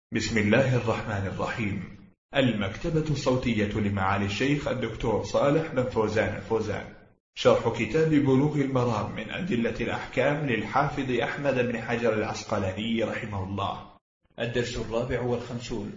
بسم الله الرحمن الرحيم. المكتبة الصوتية لمعالي الشيخ الدكتور صالح بن فوزان الفوزان، شرح كتاب بلوغ المرام من أدلة الأحكام للحافظ أحمد بن حجر العسقلاني رحمه الله. الدرس 54.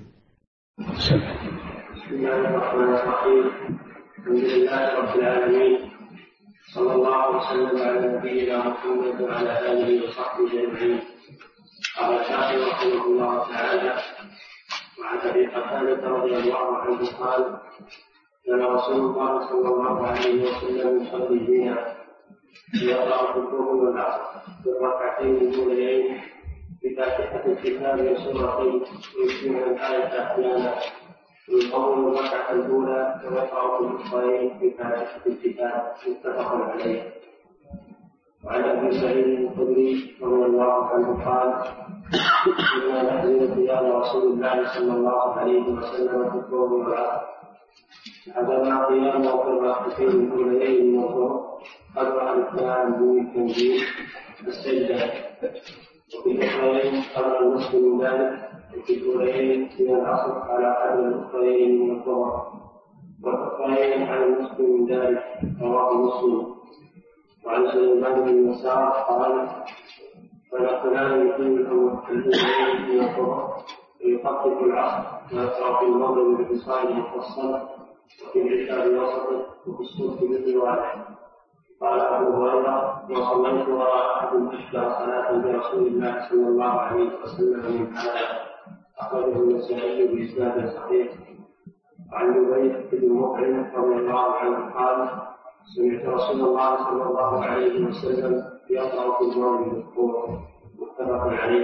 بسم الله الرحمن الرحيم. الحمد لله رب العالمين، صلى الله وسلم على نبينا محمد وعلى آله وصحبه أجمعين. قال الشافعي رحمه الله تعالى: وعن أبي قتادة رضي الله عنه قال: كان رسول الله صلى الله عليه وسلم يصلي بنا يقرأ في الظهر والعصر في الركعتين الأوليين بفاتحة الكتاب وسورتين ويتم الآية أحيانا، ويطول الركعة الأولى ويقرأ في الأخرين بفاتحة الكتاب، متفق عليه. وعن أبي سعيد الخدري رضي الله عنه قال: كنا نحزن قيام رسول الله صلى الله عليه وسلم في الظهر والعصر، حضرنا قيامه في الركعتين الأوليين من الظهر قدر الكلام من التنزيل السجدة، وفي الأخرين قدر النصف من ذلك، وفي الأوليين من العصر على قدر الأخرين من الظهر، والأخرين على النصف من ذلك، رواه مسلم. وعن سليمان بن يسار قال: فنقلان يقيم الأولين من الظهر ويخفف العصر ويقرأ في المغرب بالحصان مفصل، وفي العشاء بوسطه، وفي الصبح مثل واحد. قال أبو هريرة: وصليت وراء أحد أشبه صلاة برسول الله صلى الله عليه وسلم من هذا، أخرجه النسائي بإسناد صحيح. وعن جبير بن مطعم رضي الله عنه قال: سمعت رسول الله صلى الله عليه وسلم يقرأ في المغرب بالطور، متفق عليه.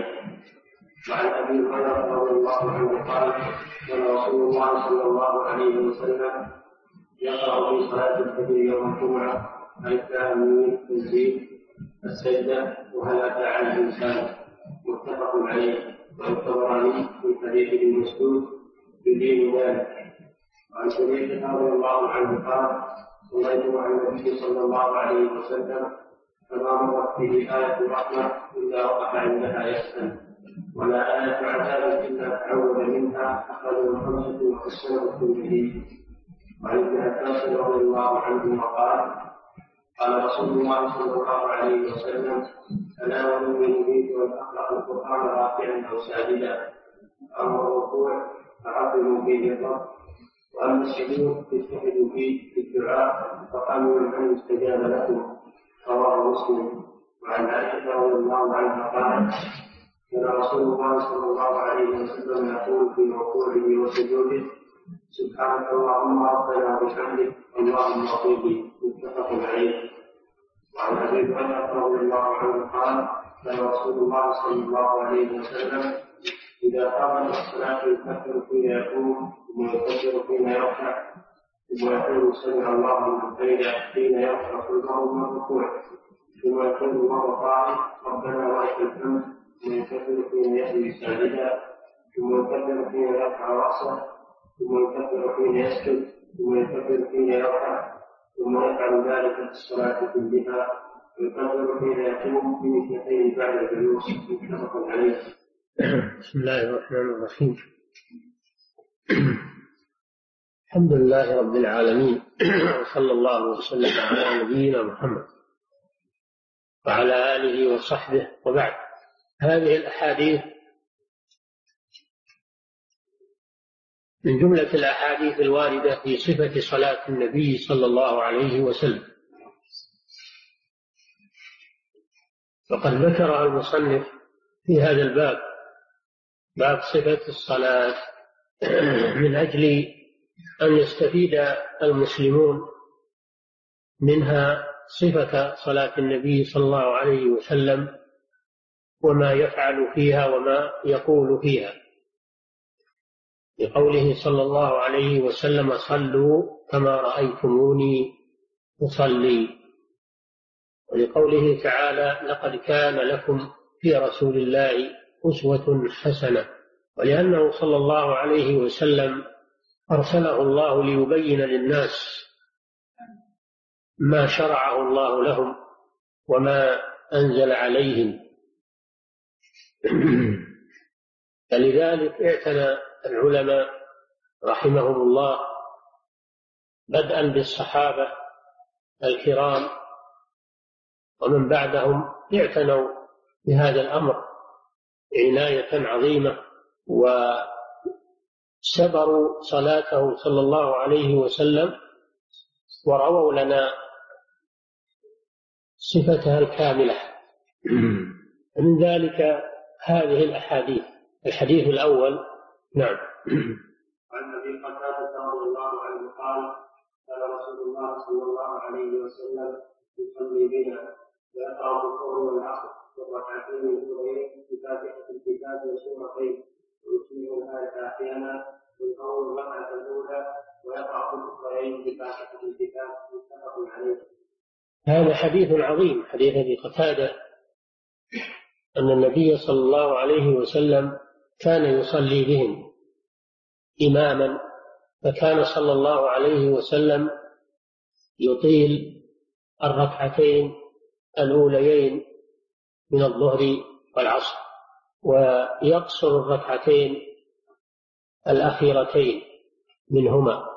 وعن أبي هريرة رضي الله عنه قال: كان رسول الله صلى الله عليه وسلم يقرأ في صلاة الفجر يوم الجمعة: ألف لام تنزيل السجدة وهل أتى على الإنسان، متفق عليه. والطبراني في حديث ابن مسعود يدين ذلك. وعن سعيد رضي الله عنه قال: صليت مع النبي صلى الله عليه وسلم فما مرت به آية الرحمة إلا وقع عندها يسأل، ولا آية عذاب إلا تعود منها، أخرجه الخمسة وحسنه الترمذي. وعن ابن عباس رضي الله عنه قال: قال رسول الله صلى الله عليه وسلم: ألا وإني نهيت أن أقرأ القرآن راكعا أو ساجدا، أما الركوع فعظموا فيه الرب، وأما السجود فاجتهدوا فيه في الدعاء فقالوا أن يستجاب لكم، رواه مسلم. وعن عائشة رضي الله عنها قالت: كان رسول الله صلى الله عليه وسلم يقول في ركوعه وسجوده: سبحانك اللهم ربنا وبحمدك اللهم اغفر لي، متفق عليه. وعن ابي هريره رضي الله عنه قال: كان رسول الله صلى الله عليه وسلم اذا قام الصلاه يكبر حين يقوم، ثم يكبر حين يركع، ثم يقول سمع الله لمن حمده حين يرفع صلبه من الركوع، ثم يقول مره قائل ربنا ولك الحمد، ثم يكبر حين يهوي ساجدا، ثم يكبر حين يرفع راسه، ثم يكبر حين يسجد، ثم يكبر حين يرفع، ثم يفعل ذلك في الصلاة كلها، ويكبر حين يقوم بمثلتين بعد الجلوس، متفق عليه. بسم الله الرحمن الرحيم. الحمد لله رب العالمين، وصلى الله وسلم على نبينا محمد وعلى آله وصحبه، وبعد. هذه الأحاديث من جملة الأحاديث الواردة في صفة صلاة النبي صلى الله عليه وسلم، وقد ذكرها المصنف في هذا الباب، باب صفة الصلاة، من أجل أن يستفيد المسلمون منها صفة صلاة النبي صلى الله عليه وسلم، وما يفعل فيها وما يقول فيها، لقوله صلى الله عليه وسلم: صلوا كما رأيتموني أصلي، ولقوله تعالى: لقد كان لكم في رسول الله أسوة حسنة، ولأنه صلى الله عليه وسلم أرسله الله ليبين للناس ما شرعه الله لهم وما أنزل عليهم. فلذلك اعتنى العلماء رحمهم الله بدءا بالصحابة الكرام ومن بعدهم اعتنوا بهذا الأمر عناية عظيمة، وسبروا صلاته صلى الله عليه وسلم ورووا لنا صفتها الكاملة. من ذلك هذه الأحاديث. الحديث الأول. نعم. عن أبي قتادة رضي الله عنه قال قال رسول الله صلى الله عليه وسلم يصلي بنا ويقرأ بالظهر والعصر والركعتين الأوليين بفاتحة الكتاب وسورتين ويسمع الآية أحيانا ويقرأ الركعة الأولى ويقرأ بالأخرين بفاتحة الكتاب متفق عليه. هذا حديث عظيم، حديث أبي قتادة أن النبي صلى الله عليه وسلم كان يصلي بهم إماما، فكان صلى الله عليه وسلم يطيل الركعتين الأوليين من الظهر والعصر ويقصر الركعتين الأخيرتين منهما.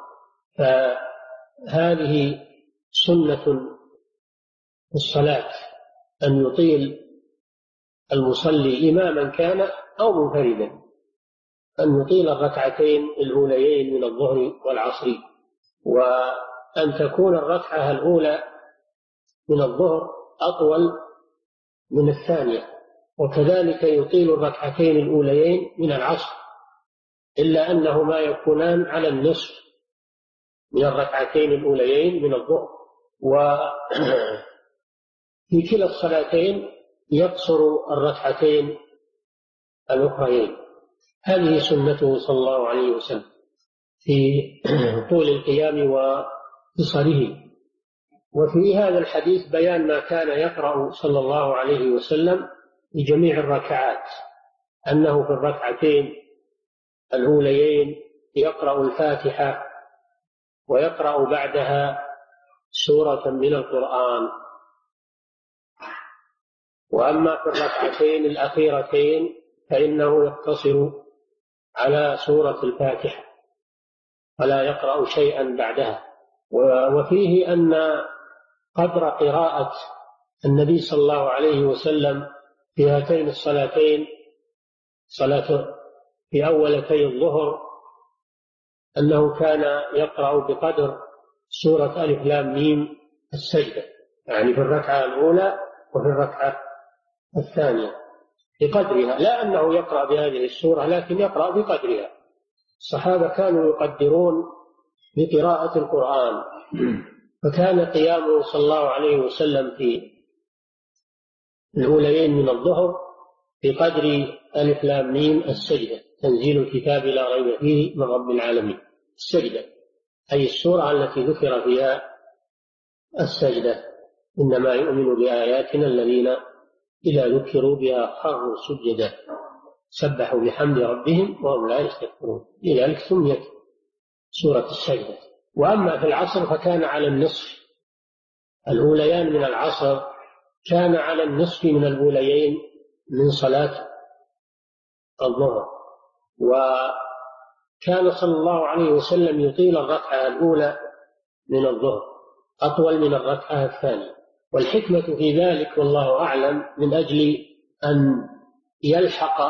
فهذه سنة الصلاة أن يطيل المصلي إماما كان أو منفردا، أن يطيل الركعتين الأوليين من الظهر والعصر، وأن تكون الركعة الأولى من الظهر أطول من الثانية، وكذلك يطيل الركعتين الأوليين من العصر، إلا أنهما يكونان على النصف من الركعتين الأوليين من الظهر. وفي كلا الصلاتين يقصر الركعتين الأخريين. هذه سنته صلى الله عليه وسلم في طول القيام وقصره. وفي هذا الحديث بيان ما كان يقرأ صلى الله عليه وسلم في جميع الركعات، أنه في الركعتين الأوليين يقرأ الفاتحة ويقرأ بعدها سورة من القرآن، وأما في الركعتين الأخيرتين فإنه يقتصر على سورة الفاتحة ولا يقرأ شيئا بعدها. وفيه أن قدر قراءة النبي صلى الله عليه وسلم في هاتين الصلاتين، صلاة في أولتي الظهر، أنه كان يقرأ بقدر سورة ألف لام ميم السجدة، يعني في الركعة الأولى وفي الركعة الثانية بقدرها، لا أنه يقرأ بهذه السورة لكن يقرأ بقدرها. الصحابة كانوا يقدرون بقراءة القرآن، فكان قيامه صلى الله عليه وسلم في الأوليين من الظهر بقدر ألف لام ميم السجدة، تنزيل الكتاب لا ريب فيه من رب العالمين. السجدة أي السورة التي ذكر فيها السجدة. إنما يؤمن بآياتنا الذين إذا ذكروا بها خروا سجدا سبحوا بحمد ربهم وهم لا يستكبرون، لذلك سميت سورة السجدة. وأما في العصر فكان على النصف، الأوليان من العصر كان على النصف من الأوليين من صلاة الظهر، وكان صلى الله عليه وسلم يطيل الركعة الأولى من الظهر أطول من الركعة الثانية. والحكمة في ذلك والله أعلم من أجل أن يلحق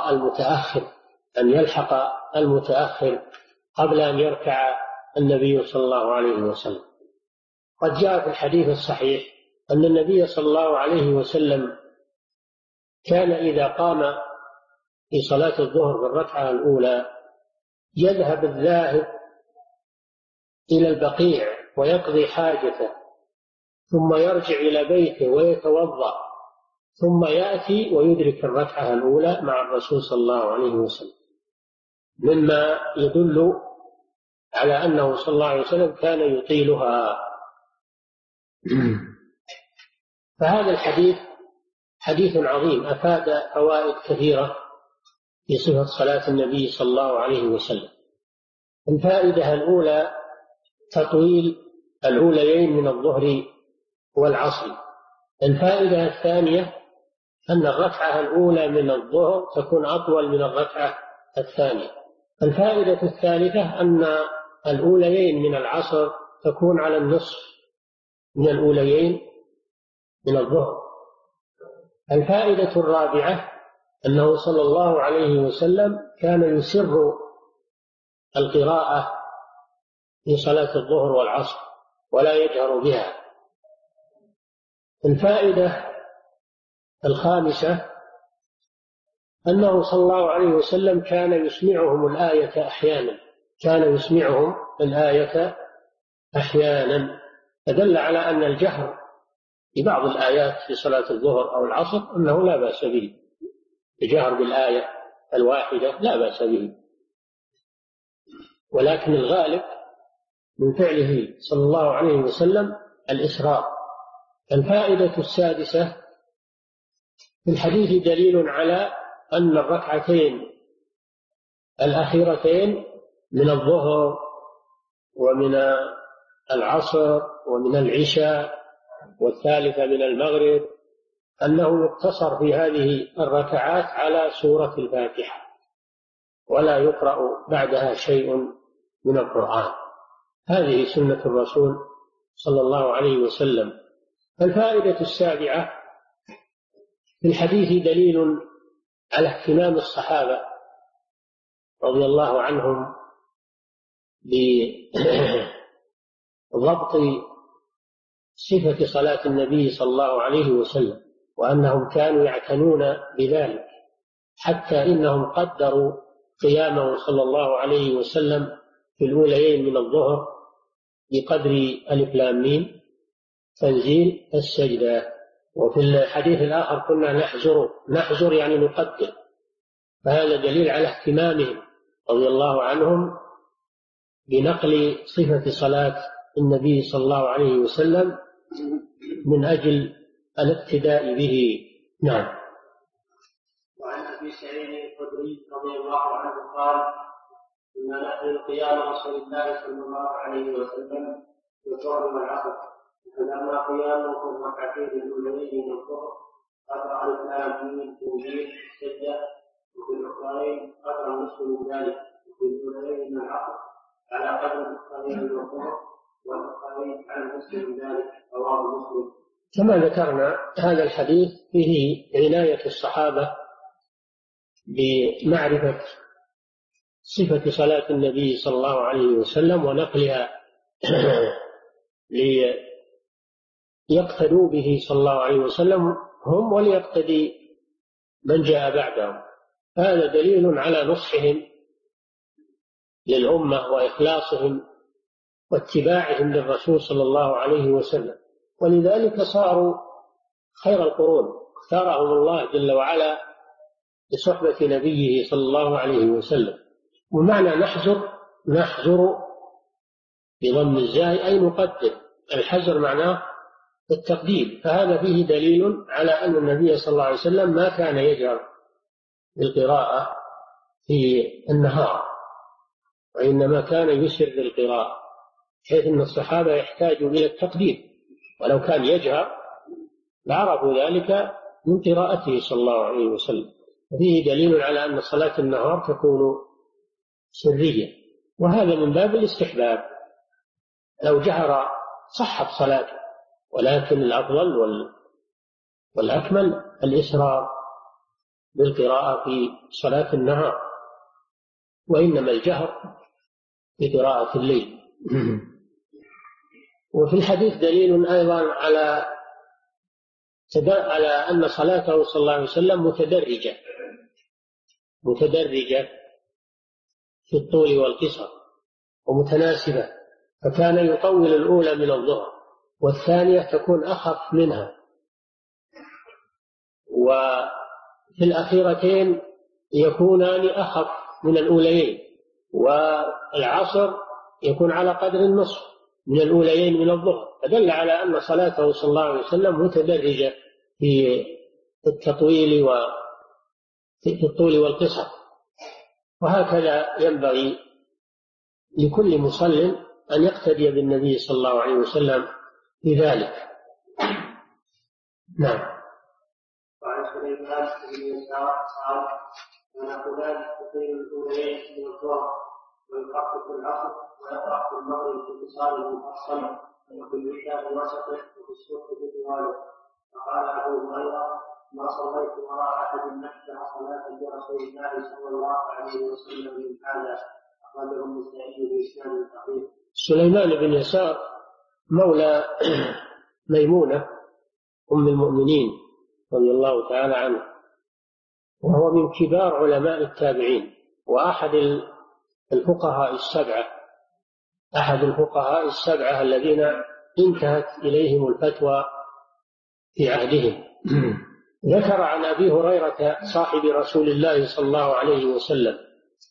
المتأخر قبل أن يركع النبي صلى الله عليه وسلم. قد جاء في الحديث الصحيح أن النبي صلى الله عليه وسلم كان إذا قام في صلاة الظهر بالركعة الأولى يذهب الذاهب إلى البقيع ويقضي حاجته، ثم يرجع إلى بيته ويتوضأ، ثم يأتي ويدرك الركعة الأولى مع الرسول صلى الله عليه وسلم، مما يدل على أنه صلى الله عليه وسلم كان يطيلها. فهذا الحديث حديث عظيم أفاد فوائد كثيرة في صفة صلاة النبي صلى الله عليه وسلم. الفائدة الأولى تطويل الأوليين من الظهر والعصر. الفائدة الثانية أن الركعة الأولى من الظهر تكون أطول من الركعة الثانية. الفائدة الثالثة أن الأوليين من العصر تكون على النصف من الأوليين من الظهر. الفائدة الرابعة أنه صلى الله عليه وسلم كان يسر القراءة في صلاة الظهر والعصر ولا يجهر بها. الفائدة الخامسة أنه صلى الله عليه وسلم كان يسمعهم الآية أحيانا فدل على أن الجهر ببعض الآيات في صلاة الظهر أو العصر أنه لا بأس به. الجهر بالآية الواحدة لا بأس به، ولكن الغالب من فعله صلى الله عليه وسلم الإسراء. الفائدة السادسة: في الحديث دليل على أن الركعتين الأخيرتين من الظهر ومن العصر ومن العشاء والثالثة من المغرب أنه يقتصر في هذه الركعات على سورة الفاتحة ولا يقرأ بعدها شيء من القرآن. هذه سنة الرسول صلى الله عليه وسلم. الفائدة السابعة: في الحديث دليل على اهتمام الصحابة رضي الله عنهم بضبط صفة صلاة النبي صلى الله عليه وسلم، وأنهم كانوا يعتنون بذلك حتى إنهم قدروا قيامه صلى الله عليه وسلم في الأوليين من الظهر بقدر ألف لام ميم تنزيل السجدة. وفي الحديث الآخر كنا نحزر يعني نقدر، فهذا دليل على اهتمامهم رضي الله عنهم بنقل صفة صلاة النبي صلى الله عليه وسلم من أجل الاقتداء به. نعم. وعن أبي سعيد الخدري رضي الله عنه قال: إن نحن قيام رسول الله صلى الله عليه وسلم في الظهر والعصر، فلما قيامه في الركعتين الأوليين من الظهر قرأ ألف لام ميم تنزيل السجدة، وفي الأخرين قرأ نصف من ذلك، وفي الأوليين من العصر على قدر الأخرين من الظهر، والأخرين على نصف من ذلك. رواه مسلم. كما ذكرنا هذا الحديث فيه عناية الصحابة بمعرفة صفة صلاة النبي صلى الله عليه وسلم ونقلها ليقتدوا به صلى الله عليه وسلم هم وليقتدي من جاء بعدهم. هذا دليل على نصحهم للأمة وإخلاصهم واتباعهم للرسول صلى الله عليه وسلم، ولذلك صاروا خير القرون، اختارهم الله جل وعلا لصحبة نبيه صلى الله عليه وسلم. ومعنى نحزر بضم الزاي أي نقدر. الحزر معناه التقدير، فهذا فيه دليل على أن النبي صلى الله عليه وسلم ما كان يجهر بالقراءة في النهار، وإنما كان يسر بالقراءة، حيث أن الصحابة يحتاجوا إلى التقدير، ولو كان يجهر لعرفوا ذلك من قراءته صلى الله عليه وسلم. فيه دليل على أن صلاة النهار تكون سرية، وهذا من باب الاستحباب. لو جهر صحت صلاته، ولكن الأفضل والأكمل الإسرار بالقراءة في صلاة النهار، وإنما الجهر بقراءة الليل. وفي الحديث دليل أيضا على أن صلاته صلى الله عليه وسلم متدرجة في الطول والقصر ومتناسبة، فكان يطول الأولى من الظهر والثانية تكون أخف منها، وفي الأخيرتين يكونان أخف من الأوليين، والعصر يكون على قدر النصف من الأوليين من الظهر، فدل على أن صلاته صلى الله عليه وسلم متدرجة في التطويل وفي الطول والقصر. وهكذا ينبغي لكل مصل أن يقتدي بالنبي صلى الله عليه وسلم في ذلك. نعم. وعن سليمان بن يسار قال: ونقولان يقيم الأوليين من الظهر ويقرأ في العصر ويقرأ في المغرب في اتصال مفصل وفي العشاء بوسطه وفي الصبح بطواله. فقال أبو هريرة: ما صليت وراء أحد نشبه صلاة برسول الله صلى الله عليه وسلم من هذا. أخرجه النسائي بإسناد صحيح. سليمان بن يسار مولى ميمونة أم المؤمنين رضي الله تعالى عنه، وهو من كبار علماء التابعين، وأحد الفقهاء السبعة، أحد الفقهاء السبعة الذين انتهت إليهم الفتوى في عهدهم. ذكر عن أبي هريرة صاحب رسول الله صلى الله عليه وسلم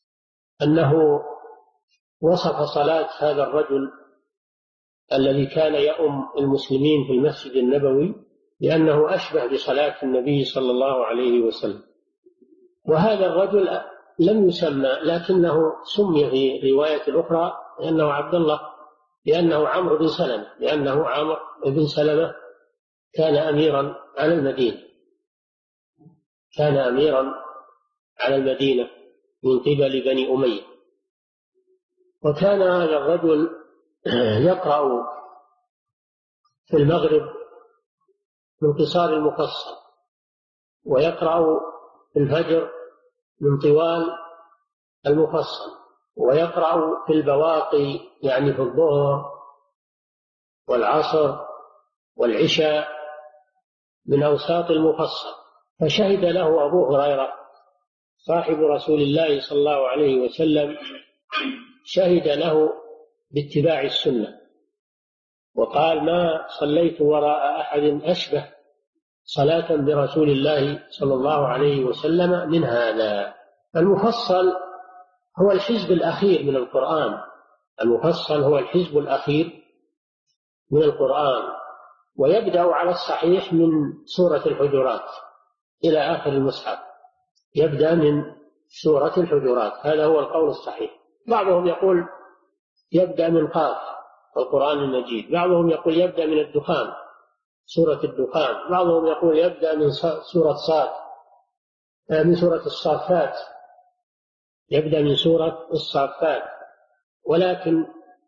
أنه وصف صلاة هذا الرجل الذي كان يؤم المسلمين في المسجد النبوي لأنه أشبه بصلاة النبي صلى الله عليه وسلم. وهذا الرجل لم يسمى، لكنه سمي في رواية أخرى لأنه عبد الله، لأنه عمرو بن سلمة، لأنه عمرو بن سلمة كان أميرا على المدينة، كان أميرا على المدينة من قبل بني أمية. وكان هذا الرجل يقرأ في المغرب من قصار المفصل، ويقرأ في الفجر من طوال المفصل، ويقرأ في البواقي يعني في الظهر والعصر والعشاء من أوساط المفصل. فشهد له أبو هريرة صاحب رسول الله صلى الله عليه وسلم، شهد له باتباع السنة، وقال: ما صليت وراء أحد أشبه صلاة برسول الله صلى الله عليه وسلم من هذا. المفصل هو الحزب الأخير من القرآن، المفصل هو الحزب الأخير من القرآن، ويبدأ على الصحيح من سورة الحجرات إلى آخر المصحف، يبدأ من سورة الحجرات، هذا هو القول الصحيح. بعضهم يقول يبدأ من قاف القرآن المجيد، بعضهم يقول يبدأ من الدخان سورة الدخان، بعضهم يقول يبدأ من سورة صاد، من سورة الصافات، يبدأ من سورة الصافات، ولكن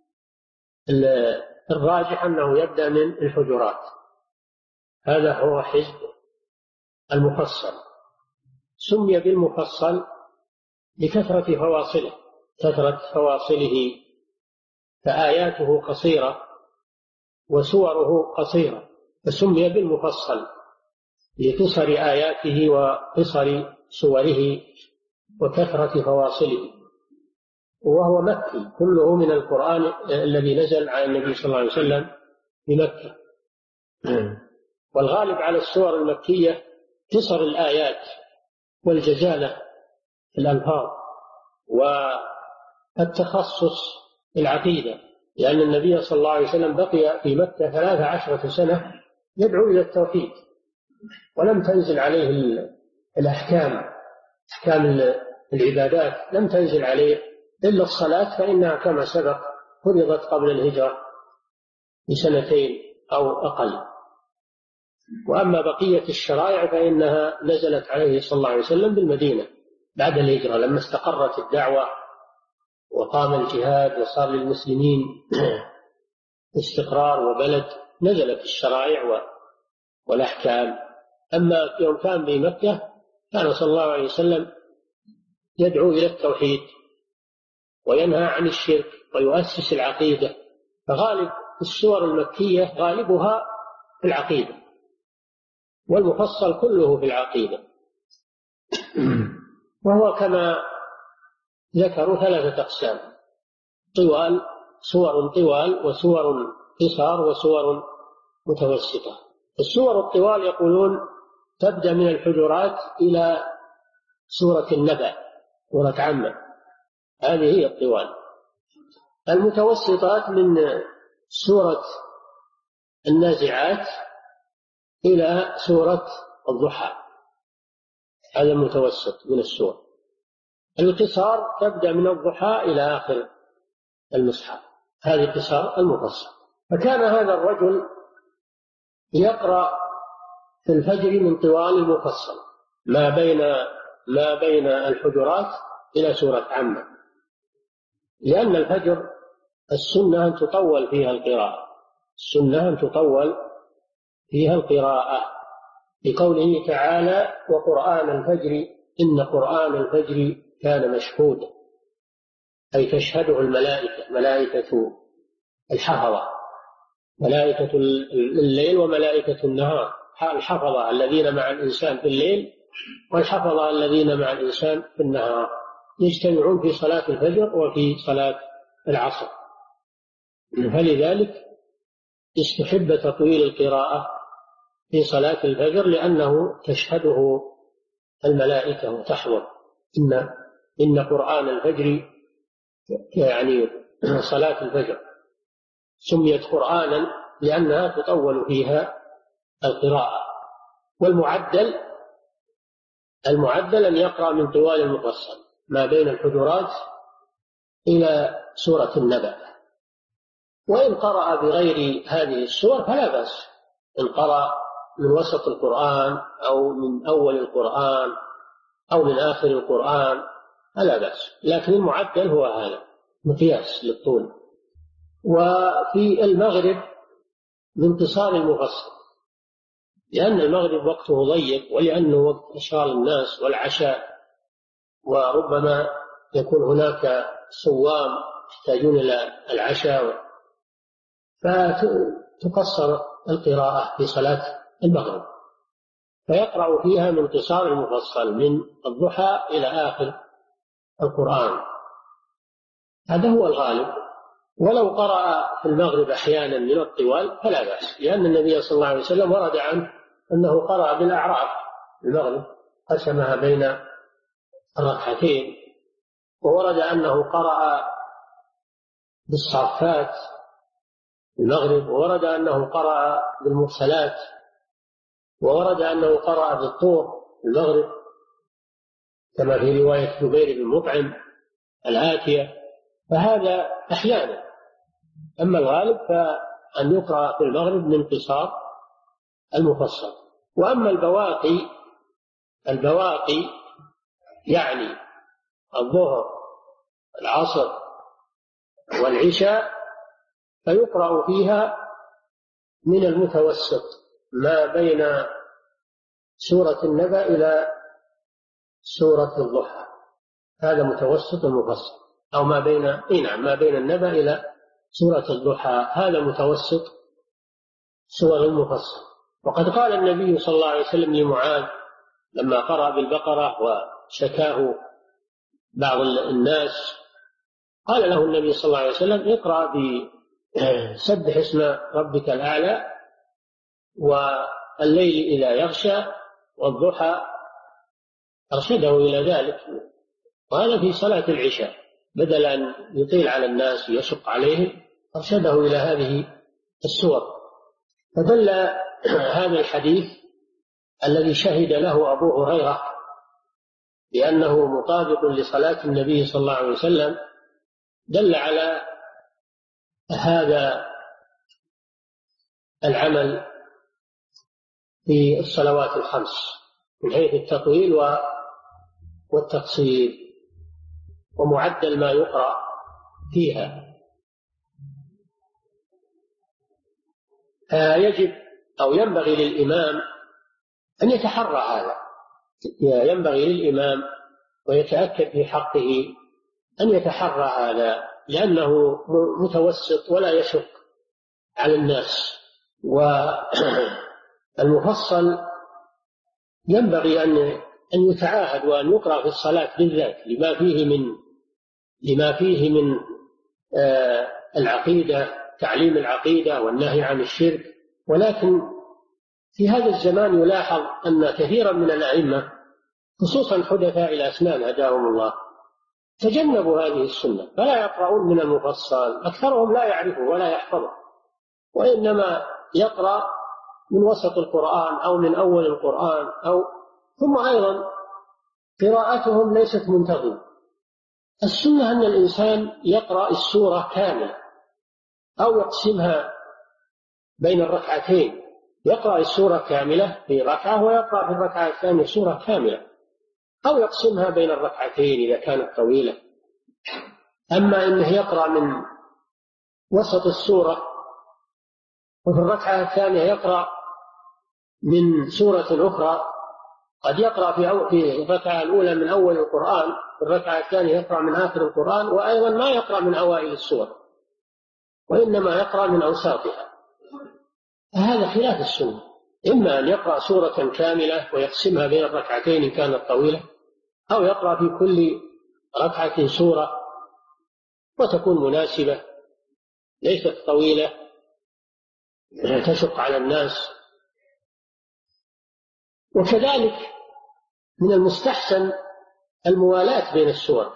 الراجح أنه يبدأ من الحجرات. هذا هو حزب المفصل. سمي بالمفصل لكثرة فواصله، كثرة فواصله، فآياته قصيرة وسوره قصيرة، فسمي بالمفصل لقصر آياته وقصر سوره وكثرة فواصله. وهو مكي، كله من القرآن الذي نزل على النبي صلى الله عليه وسلم بمكة. والغالب على السور المكية قصر الآيات والجزالة في الألفاظ والتخصص في العقيدة، لأن النبي صلى الله عليه وسلم بقي في مكة 13 سنة يدعو إلى التوحيد، ولم تنزل عليه الأحكام، أحكام العبادات لم تنزل عليه إلا الصلاة، فإنها كما سبق فرضت قبل الهجرة بسنتين أو أقل. وأما بقية الشرائع فإنها نزلت عليه صلى الله عليه وسلم بالمدينة بعد الهجرة، لما استقرت الدعوة وقام الجهاد وصار للمسلمين استقرار وبلد، نزلت الشرائع والأحكام. أما يوم كان بمكة كان صلى الله عليه وسلم يدعو إلى التوحيد وينهى عن الشرك ويؤسس العقيدة، فغالب السور المكية غالبها في العقيدة، والمفصل كله في العقيدة. وهو كما ذكروا 3 أقسام: طوال، سور طوال، وسور قصار، وسور متوسطة. السور الطوال يقولون تبدأ من الحجرات إلى سورة النبأ، سورة عامة، هذه هي الطوال. المتوسطات من سورة النازعات إلى سورة الضحى، هذا المتوسط من السور. القصار تبدأ من الضحى إلى آخر المصحف، هذه قصار المفصل. فكان هذا الرجل يقرأ في الفجر من طوال المفصل، ما بين ما بين الحجرات إلى سورة عامة، لأن الفجر السنة أن تطول فيها القراءة، السنة أن تطول فيها القراءة، لقوله تعالى: وقرآن الفجر إن قرآن الفجر كان مشهودا، أي تشهده الملائكة، ملائكة الحفظة، ملائكة الليل وملائكة النهار، الحفظة الذين مع الإنسان في الليل والحفظة الذين مع الإنسان في النهار، يجتمعون في صلاة الفجر وفي صلاة العصر. فلذلك استحب تطويل القراءة في صلاة الفجر، لأنه تشهده الملائكة وتحضر. إن قرآن الفجر، يعني صلاة الفجر سميت قرآنا لأنها تطول فيها القراءة. والمعدل أن يقرأ من طوال المفصل ما بين الحجرات إلى سورة النبأ. وإن قرأ بغير هذه السور فلا بأس، إن قرأ من وسط القرآن أو من أول القرآن أو من آخر القرآن فلا بأس، لكن المعدل هو هذا مقياس للطول. وفي المغرب من قصار المفصل، لأن المغرب وقته ضيق، ولأنه وقت إشغال الناس والعشاء، وربما يكون هناك صوام يحتاجون إلى العشاء، فتقصر القراءة في صلاة المغرب، فيقرأ فيها من قصار المفصل من الضحى إلى آخر القرآن، هذا هو الغالب. ولو قرأ في المغرب أحيانا من الطوال فلا بأس، لأن النبي صلى الله عليه وسلم ورد عنه أنه قرأ بالأعراف المغرب، قسمها بين الركعتين، وورد أنه قرأ بالصافات المغرب، وورد أنه قرأ بالمرسلات، وورد أنه قرأ بالطور المغرب كما في رواية جبير بن مطعم الآتية، فهذا أحيانا. أما الغالب فأن يقرأ في المغرب من قصار المفصل. وأما البواقي يعني الظهر العصر والعشاء فيقرأ فيها من المتوسط ما بين سورة النبأ إلى سورة الضحى، هذا متوسط المفصل، أو ما بين النبأ إلى سورة الضحى، هذا متوسط سور المفصل. وقد قال النبي صلى الله عليه وسلم لمعاذ لما قرأ بالبقرة وشكاه بعض الناس، قال له النبي صلى الله عليه وسلم: اقرأ بسبح اسم ربك الأعلى والليل إذا يغشى والضحى، أرشده إلى ذلك. وهذا في صلاة العشاء، بدل أن يطيل على الناس ويشق عليهم أرشده إلى هذه السور. فدل هذا الحديث الذي شهد له أبو هريرة بأنه مطابق لصلاة النبي صلى الله عليه وسلم، دل على هذا العمل في الصلوات الخمس من حيث التطويل والتقصير ومعدل ما يقرأ فيها. يجب أو ينبغي للإمام أن يتحرى هذا، ينبغي للإمام ويتأكد في حقه أن يتحرى هذا، لأنه متوسط ولا يشق على الناس. والمفصل ينبغي أن يتعاهد وأن يقرأ في الصلاة بالذات لما فيه من العقيدة، تعليم العقيدة والنهي عن الشرك. ولكن في هذا الزمان يلاحظ أن كثيرا من الأئمة خصوصا حدثاء الأسنان هداهم الله تجنبوا هذه السنة، فلا يقرؤون من المفصل، أكثرهم لا يعرفه ولا يحفظه، وإنما يقرأ من وسط القرآن أو من أول القرآن ثم أيضا قراءتهم ليست منتظمة. السنة أن الإنسان يقرأ السورة كاملة أو يقسمها بين الركعتين، يقرأ السورة كاملة في ركعة ويقرأ في الركعة الثانية سورة كاملة، أو يقسمها بين الركعتين إذا كانت طويلة. أما إنه يقرأ من وسط السورة وفي الركعة الثانية يقرأ من سورة أخرى، قد يقرأ في الركعة الأولى من أول القرآن، في الركعة الثانية يقرأ من آخر القرآن، وأيضا ما يقرأ من أوائل السور وإنما يقرأ من أوساطها. هذا خلاف السنة. إما أن يقرأ سورة كاملة ويقسمها بين الركعتين إن كانت طويلة، أو يقرأ في كل ركعة سورة وتكون مناسبة ليست طويلة تشق على الناس. وكذلك من المستحسن الموالاة بين السور،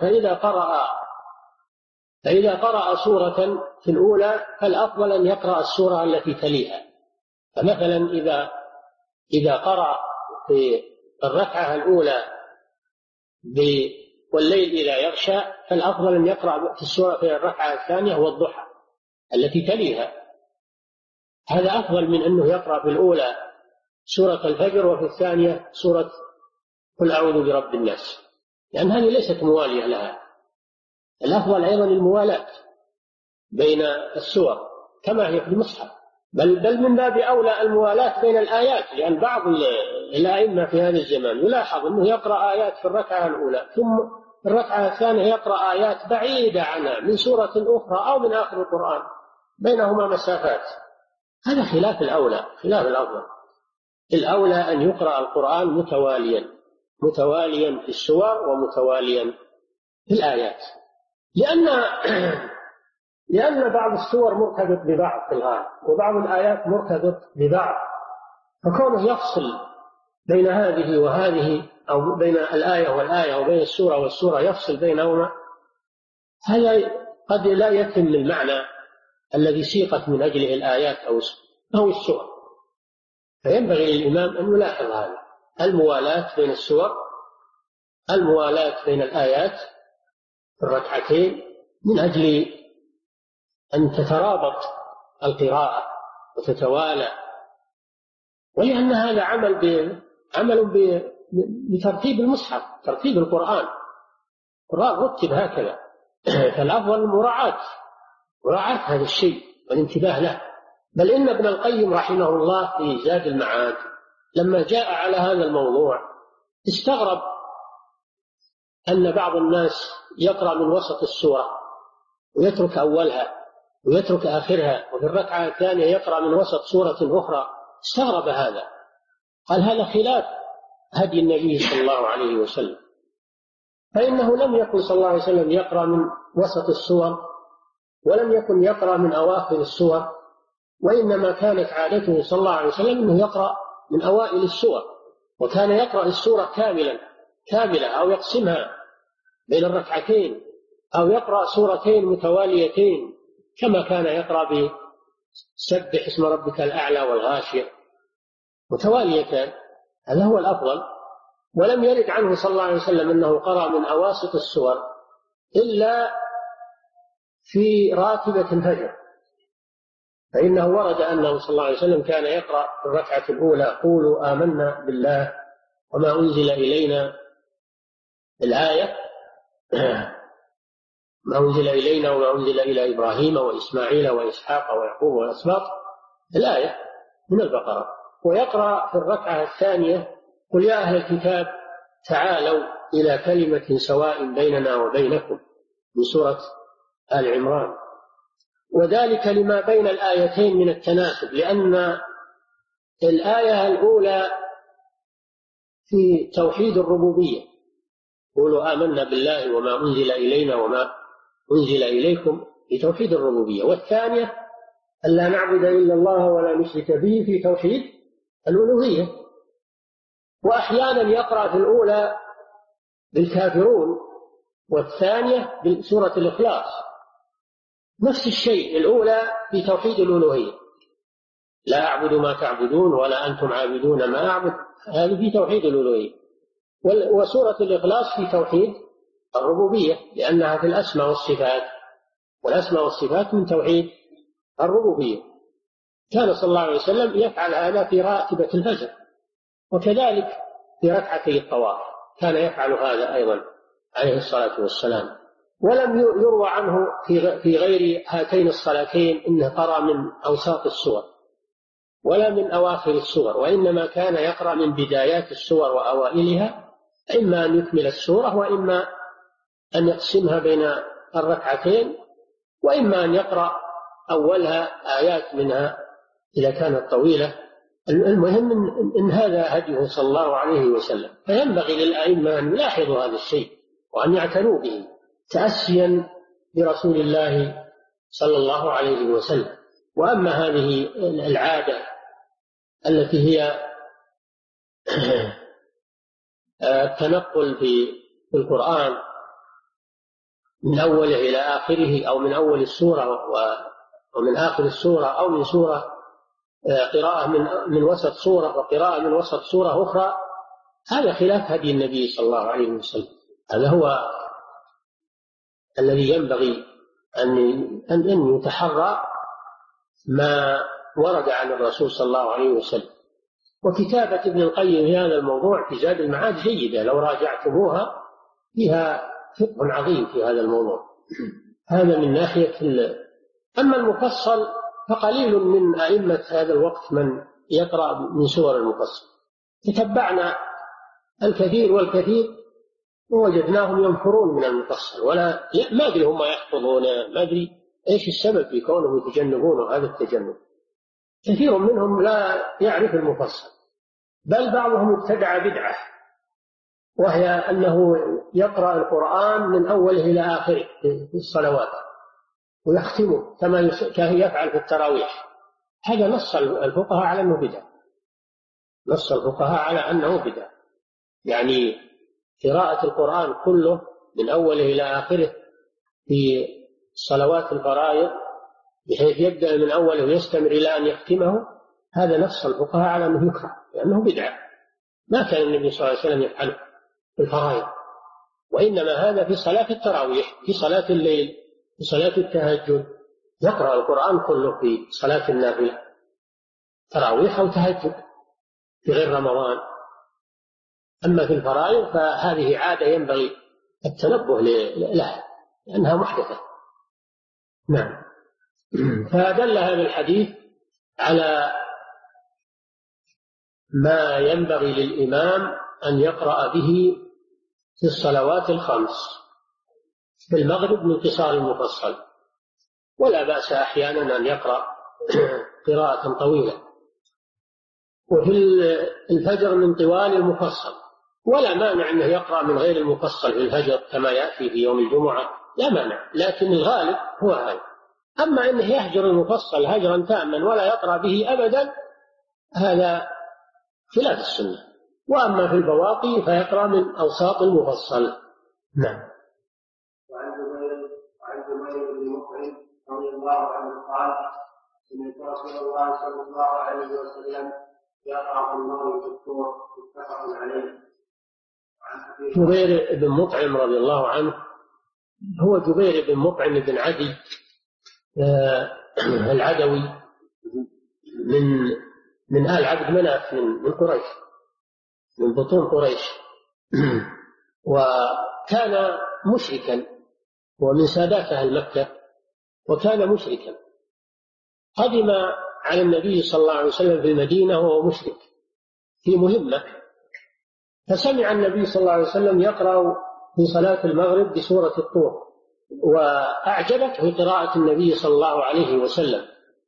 فإذا قرأ سورة في الأولى فالأفضل أن يقرأ السورة التي تليها. فمثلا إذا قرأ في الركعة الأولى والليل إذا يغشى فالأفضل أن يقرأ في الركعة الثانية والضحى التي تليها. هذا أفضل من أنه يقرأ في الأولى سورة الفجر وفي الثانية سورة قل أعوذ برب الناس، لأن هذه ليست موالية لها. الأفضل أيضا الموالاة بين السور كما هي في المصحف، بل من باب أولى الموالاة بين الآيات، لأن بعض الأئمة في هذا الزمان يلاحظ أنه يقرأ آيات في الركعة الأولى ثم في الركعة الثانية يقرأ آيات بعيدة عنها من سورة أخرى أو من آخر القرآن بينهما مسافات. هذا خلاف الأولى، خلاف الأفضل. الأولى أن يقرأ القرآن متواليا في السور ومتواليا في الآيات، لأن بعض السور مرتبط ببعض في الغالب وبعض الآيات مرتبط ببعض، فكونه يفصل بين هذه وهذه أو بين الآية والآية وبين السورة والسورة يفصل بينهما، هذا قد لا يتم المعنى الذي سيقت من أجله الآيات أو السور. فينبغي للإمام أن يلاحظ هذا، الموالاة بين السور، الموالاة بين الآيات في الركعتين من أجل أن تترابط القراءة وتتوالى، ولأن هذا عمل بترتيب المصحف، ترتيب القرآن رتب هكذا. فالأفضل مراعاة هذا الشيء والانتباه له. بل إن ابن القيم رحمه الله في زاد المعاد لما جاء على هذا الموضوع استغرب أن بعض الناس يقرأ من وسط السورة ويترك أولها ويترك آخرها، وفي الركعة الثانية يقرأ من وسط سورة أخرى. استغرب هذا، قال هذا خلاف هدي النبي صلى الله عليه وسلم، فإنه لم يكن صلى الله عليه وسلم يقرأ من وسط السور ولم يكن يقرأ من أواخر السور، وإنما كانت عادته صلى الله عليه وسلم أنه يقرأ من أوائل السور، وكان يقرأ السورة كاملة أو يقسمها بين الركعتين أو يقرأ سورتين متواليتين كما كان يقرأ بسبح اسم ربك الأعلى والغاشية متواليتان. هذا هو الأفضل. ولم يرد عنه صلى الله عليه وسلم أنه قرأ من أواسط السور إلا في راتبة الفجر، فإنه ورد أنه صلى الله عليه وسلم كان يقرأ في الركعة الأولى قولوا آمنا بالله وما أنزل إلينا، الآية ما أنزل إلينا وما أنزل إلى إبراهيم وإسماعيل وإسحاق ويعقوب والأسباط، الآية من البقرة. ويقرأ في الركعة الثانية قل يا أهل الكتاب تعالوا إلى كلمة سواء بيننا وبينكم من سورة آل عمران، وذلك لما بين الآيتين من التناسب، لأن الآية الأولى في توحيد الربوبية قولوا آمنا بالله وما أنزل إلينا وما أنزل إليكم في توحيد الربوبية، والثانية ألا نعبد إلا الله ولا نشرك به في توحيد الألوهية. وأحيانا يقرأ في الأولى بالكافرون والثانية بسورة الإخلاص، نفس الشيء، الأولى في توحيد الألوهية لا أعبد ما تعبدون ولا أنتم عابدون ما أعبد، هذه في توحيد الألوهية. وسورة الإخلاص في توحيد الربوبية لأنها في الأسماء والصفات، والأسماء والصفات من توحيد الربوبية. كان صلى الله عليه وسلم يفعل هذا في راتبة الفجر، وكذلك في ركعتي الطواف كان يفعل هذا أيضا عليه الصلاة والسلام. ولم يروى عنه في غير هاتين الصلاتين إنه قرأ من أوساط السور ولا من أواخر السور، وإنما كان يقرأ من بدايات السور وأوائلها، إما أن يكمل السورة وإما أن يقسمها بين الركعتين، وإما أن يقرأ أولها آيات منها إذا كانت طويلة. المهم إن هذا هديه صلى الله عليه وسلم، فينبغي للأئمة أن يلاحظوا هذا الشيء وأن يعتنوا به تأسيا برسول الله صلى الله عليه وسلم. وأما هذه العادة التي هي التنقل في القرآن من أوله إلى آخره، أو من أول السورة ومن آخر السورة، أو من سورة قراءة من وسط سورة وقراءة من وسط سورة أخرى، هذا خلاف هدي النبي صلى الله عليه وسلم. هذا هو الذي ينبغي أن يتحرى ما ورد عن الرسول صلى الله عليه وسلم. وكتابة ابن القيم في هذا الموضوع في زاد المعاد جيدة، لو راجعتموها فيها فقه عظيم في هذا الموضوع. هذا من ناحية أما المفصل فقليل من أئمة هذا الوقت من يقرأ من سور المفصل. تتبعنا الكثير والكثير ووجدناهم ينفرون من المفصل، ولا ما أدري هم يحفظون، ما أدري إيش السبب في كونهم يتجنبون هذا التجنب. كثير منهم لا يعرف المفصل، بل بعضهم ابتدع بدعة، وهي أنه يقرأ القرآن من أوله إلى آخره في الصلوات ويختمه كما يفعل في التراويح. هذا نص الفقهاء على أنه بدعة، نص الفقهاء على أنه بدعة، يعني قراءة القرآن كله من أوله إلى آخره في صلوات الفرائض بحيث يبدأ من أوله ويستمر إلى أن يختمه، هذا نص الفقهاء على أنه يكره، لأنه بدعة، ما كان النبي صلى الله عليه وسلم يفعله في الفرائض، وإنما هذا في صلاة التراويح، في صلاة الليل، في صلاة التهجد، يقرأ القرآن كله في صلاة النافلة، تراويح أو تهجد في غير رمضان. أما في الفرائض فهذه عادة ينبغي التنبه لها لأنها محدثة. نعم. فدل هذا الحديث على ما ينبغي للإمام أن يقرأ به في الصلوات الخمس، في المغرب من قصار المفصل، ولا بأس أحيانا أن يقرأ قراءة طويلة، وفي الفجر من طوال المفصل، ولا مانع أنه يقرأ من غير المفصل في الفجر كما يأتي في يوم الجمعة، لا مانع، لكن الغالب هو هذا. أما أنه يهجر المفصل هجرا تاما ولا يقرأ به أبدا، هذا خلاف السنة. وأما في البواقي فيقرأ من أوساط المفصل. نعم. وعن جبير بن مطعم رضي الله عنه قال: سمعت رسول الله صلى الله عليه وسلم يقرأ النار في الطور، متفق عليه. جبير بن مطعم رضي الله عنه هو جبير بن مطعم بن عدي العدوي من آل عبد مناف من قريش، من بطون قريش، وكان مشركا، ومن سادات أهل مكة، وكان مشركا. قدم على النبي صلى الله عليه وسلم في المدينة وهو مشرك في مهمة، فسمع النبي صلى الله عليه وسلم يقرأ في صلاة المغرب بسورة الطور، وأعجبته قراءة النبي صلى الله عليه وسلم،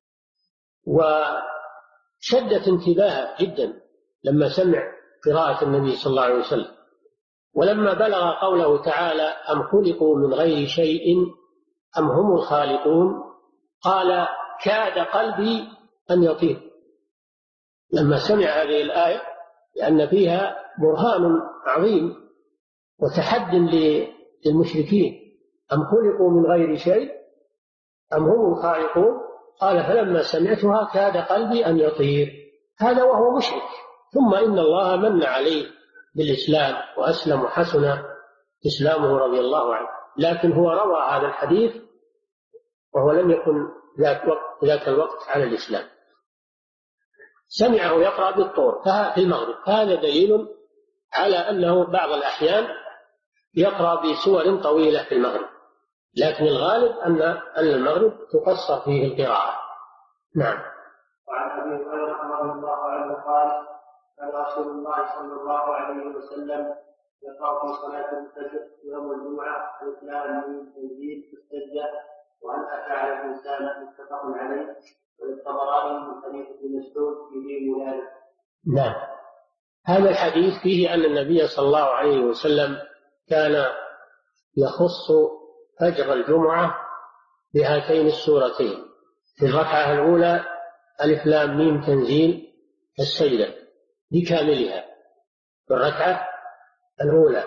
وشدت انتباهه جدا لما سمع قراءة النبي صلى الله عليه وسلم. ولما بلغ قوله تعالى: أم خلقوا من غير شيء أم هم الخالقون، قال: كاد قلبي أن يطير. لما سمع هذه الآية، لأن فيها برهان عظيم وتحد للمشركين: أم خلقوا من غير شيء أم هم الخالقون، قال: فلما سمعتها كاد قلبي أن يطير. هذا وهو مشرك، ثم إن الله من عليه بالإسلام وأسلم وحسن إسلامه رضي الله عنه، لكن هو روى هذا الحديث وهو لم يكن ذاك الوقت على الإسلام. سمعه يقرأ بالطور في المغرب، هذا دليل على أنه بعض الأحيان يقرأ بسور طويلة في المغرب، لكن الغالب أن المغرب تقصر فيه القراءة. نعم. وعن أبي هريرة رضي الله عنه قال: كان رسول الله صلى الله عليه وسلم يقرأ في صلاة الفجر يوم الجمعة الإسلام من تنزيل في السجدة وأن أتى على الإنسان متفق عليه، والطبراني من حديث ابن مسعود يجيب ذلك. نعم. هذا الحديث فيه أن النبي صلى الله عليه وسلم كان يخص فجر الجمعة بهاتين السورتين. في الركعة الأولى ألف لام ميم تنزيل السجدة بكاملها في الركعة الأولى،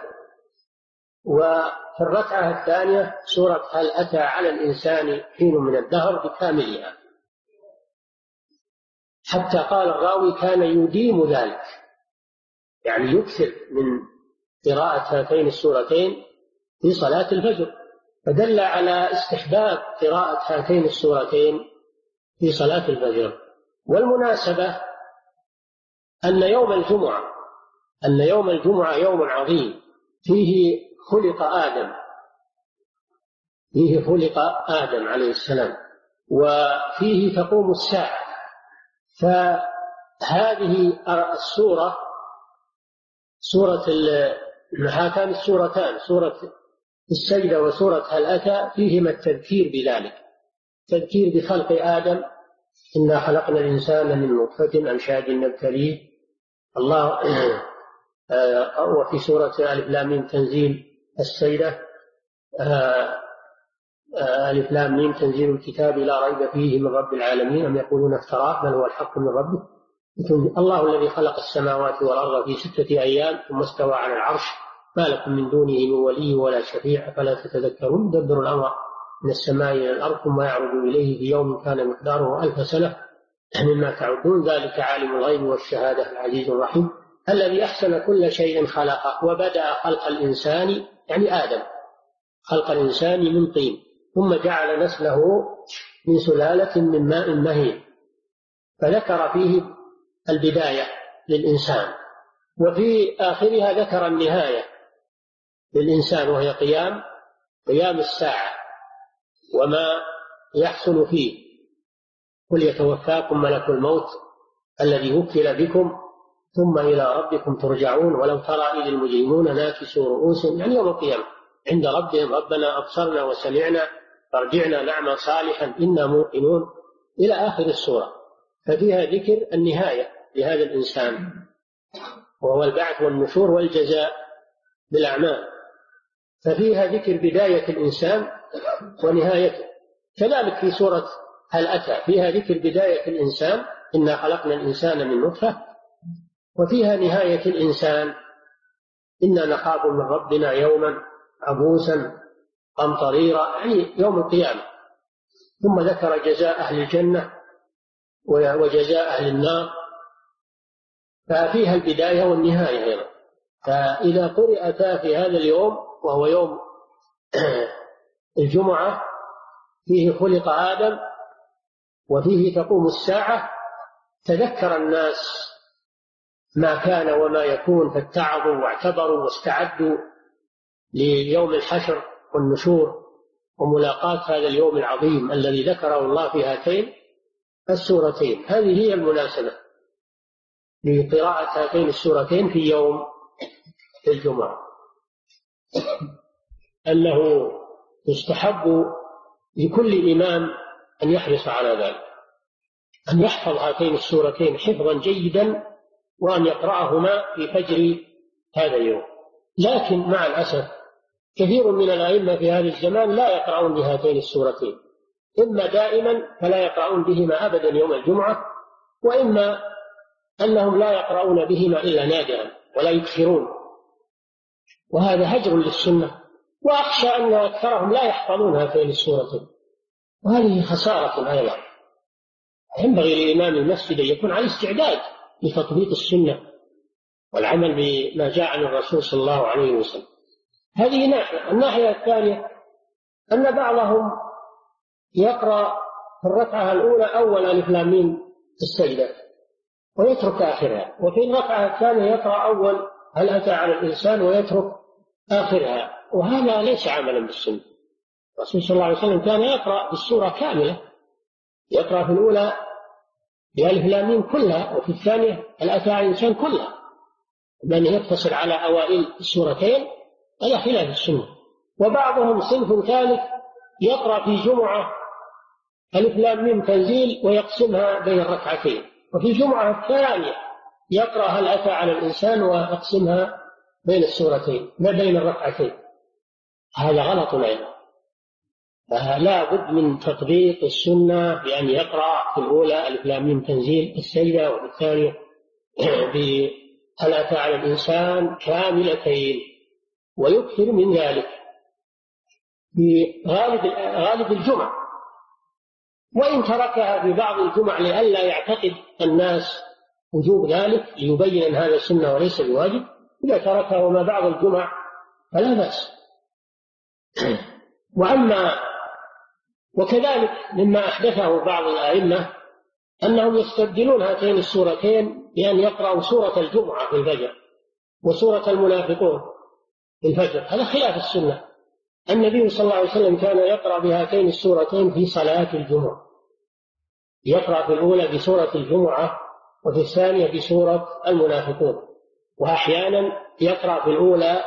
وفي الركعة الثانية سورة هل أتى على الإنسان حين من الدهر بكاملها، حتى قال الراوي كان يديم ذلك، يعني يكثر من قراءة هاتين السورتين في صلاة الفجر، فدل على استحباب قراءة هاتين السورتين في صلاة الفجر. والمناسبة أن يوم الجمعة يوم عظيم فيه خلق آدم عليه السلام، وفيه تقوم الساعة. فهذه هاتان السورتان، سورة السجدة وسورة هل أتى، فيهما التذكير بذلك، تذكير بخلق آدم، إنا خلقنا الإنسان من نطفة أمشاج نبتليه الله. وفي سورة ألف لام ميم تنزيل السجدة ألف لام ميم تنزيل الكتاب لا ريب فيه من رب العالمين أم يقولون افتراه بل هو الحق من ربه. الله الذي خلق السماوات والأرض في 6 أيام ثم استوى على العرش ما لكم من دونه من ولي ولا شفيع فلا تتذكرون. يدبر الأمر من السماء إلى الأرض ثم يعرج إليه في يوم كان مقداره 1000 سنة مما تعدون ذلك عالم الغيب والشهادة العزيز الرحيم الذي أحسن كل شيء خلقه وبدأ خلق الإنسان، يعني آدم، خلق الإنسان من طين ثم جعل نسله من سلالة من ماء مهين، فذكر فيه البداية للإنسان، وفي آخرها ذكر النهاية للإنسان وهي قيام الساعة وما يحصل فيه. قل يتوفاكم ملك الموت الذي وكل بكم ثم إلى ربكم ترجعون ولو ترى إذ المجرمون ناكسوا رؤوسهم، يعني يوم القيامة عند ربهم ربنا أبصرنا وسمعنا فارجعنا نعمل صالحا إنا موقنون إلى آخر السورة. ففيها ذكر النهاية لهذا الإنسان وهو البعث والنشور والجزاء بالأعمال، ففيها ذكر بداية الإنسان ونهايته. كذلك في سورة هل أتى فيها ذكر بداية الإنسان إنا خلقنا الإنسان من نطفة، وفيها نهاية الإنسان إنا نخاف من ربنا يوما عبوسا قمطريرا، يعني يوم القيامة. ثم ذكر جزاء أهل الجنة وجزاء أهل النار، ففيها البداية والنهاية أيضا. فإذا قرأتا في هذا اليوم وهو يوم الجمعة فيه خلق آدم وفيه تقوم الساعة، تذكر الناس ما كان وما يكون فاتعظوا واعتبروا واستعدوا ليوم الحشر والنشور وملاقاة هذا اليوم العظيم الذي ذكره الله في هاتين السورتين. هذه هي المناسبة لقراءة هاتين السورتين في يوم الجمعة، أنه يستحب لكل إمام أن يحرص على ذلك، أن يحفظ هاتين السورتين حفظا جيدا وأن يقرأهما في فجر هذا اليوم. لكن مع الأسف كثير من الأئمة في هذا الزمان لا يقرؤون بهاتين السورتين، إما دائما فلا يقرؤون بهما أبدا يوم الجمعة، وإما أنهم لا يقرؤون بهما إلا نادرا ولا يكثرون، وهذا هجر للسنة. وأخشى أن أكثرهم لا يحفظون هاتين السورتين، وهذه خسارة أيضا. ينبغي لإمام المسجد أن يكون على استعداد لتطبيق السنة والعمل بما جاء عن الرسول صلى الله عليه وسلم. هذه ناحية. الناحية الثانية أن بعضهم يقرأ في الركعة الأولى أول ألف لام ميم السجدة ويترك آخرها، وفي الركعة الثانية يقرأ أول هل أتى على الإنسان ويترك آخرها، وهذا ليس عملا بالسنة. الرسول صلى الله عليه وسلم كان يقرأ بالسورة كاملة، يقرأ في الأولى بألف لام ميم كلها، وفي الثانية هل أتى على الإنسان كلها، بأن يقتصر على أوائل السورتين، هذا خلاف السنة. وبعضهم صنف ثالث يقرأ في جمعة ألف لام ميم تنزيل ويقسمها بين الركعتين، وفي جمعة الثانية يقرأ هل أتى على الإنسان ويقسمها بين السورتين ما بين الركعتين. هذا غلط أيضا. لا بد من تطبيق السنة بأن يقرأ في الأولى ألف لام ميم تنزيل السجدة، وفي الثانية هل أتى على الإنسان كاملتين، ويكثر من ذلك في غالب الجمع، وإن تركها في بعض الجمع لئلا يعتقد الناس وجوب ذلك ليبين أن هذا سنة وليس بواجب، إذا تركه ما بعض الجمع فلا بأس. وكذلك مما أحدثه بعض الأئمة أنهم يستبدلون هاتين السورتين بأن يقرأوا سورة الجمعة في الفجر وسورة المنافقون في الفجر، هذا خلاف السنة. النبي صلى الله عليه وسلم كان يقرأ بهاتين السورتين في صلاة الجمعة، يقرأ في الأولى بسورة الجمعة وفي الثانية بسورة المنافقون، وأحيانا يقرأ في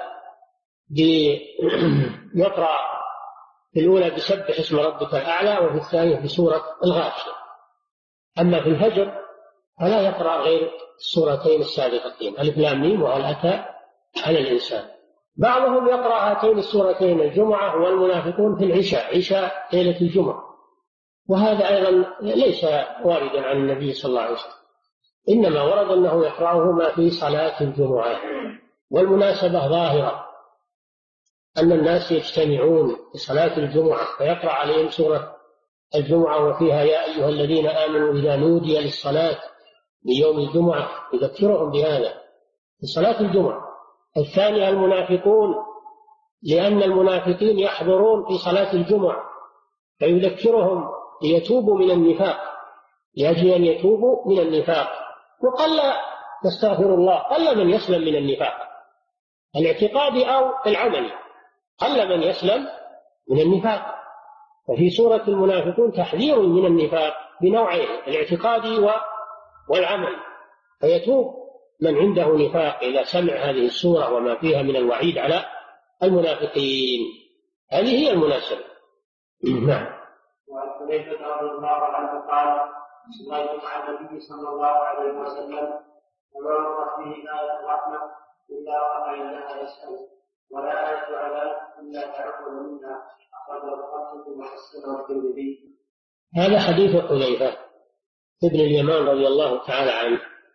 الأولى بسبح اسم ربك الأعلى، وفي الثانية بسورة الغاشية. أما في الفجر فلا يقرأ غير السورتين السابقتين ألف لام ميم وهل أتى على الإنسان. بعضهم يقرأ هاتين السورتين الجمعة والمنافقون في العشاء، عشاء ليلة الجمعة، وهذا أيضا ليس واردا عن النبي صلى الله عليه وسلم، إنما ورد أنه يقرأهما في صلاة الجمعة. والمناسبة ظاهرة أن الناس يجتمعون في صلاة الجمعة فيقرأ عليهم سورة الجمعة وفيها يا أيها الذين آمنوا إذا نودي للصلاة ليوم الجمعة، يذكرهم بهذا في صلاة الجمعة. الثانية المنافقون، لأن المنافقين يحضرون في صلاة الجمعة فيذكرهم ليتوبوا من النفاق، لأجل أن يتوبوا من النفاق. وقل نستغفر الله قل من يسلم من النفاق الاعتقادي أو العملي، قل من يسلم من النفاق. وفي سورة المنافقون تحذير من النفاق بنوعين، الاعتقادي والعمل، فيتوب من عنده نفاق إذا سمع هذه السورة وما فيها من الوعيد على المنافقين. هذه هي المناسبة. نعم. وعن حذيفة رضي الله عنه قال صليت مع النبي صلى الله عليه وسلم وما مرت به آية الرحمة إلا رفع لها يسأل ولا آية عذاب إلا تعقل منها، أخرجه الخمسة وحسنه الترمذي. هذا حديث حذيفة ابن اليمان رضي الله تعالى عنه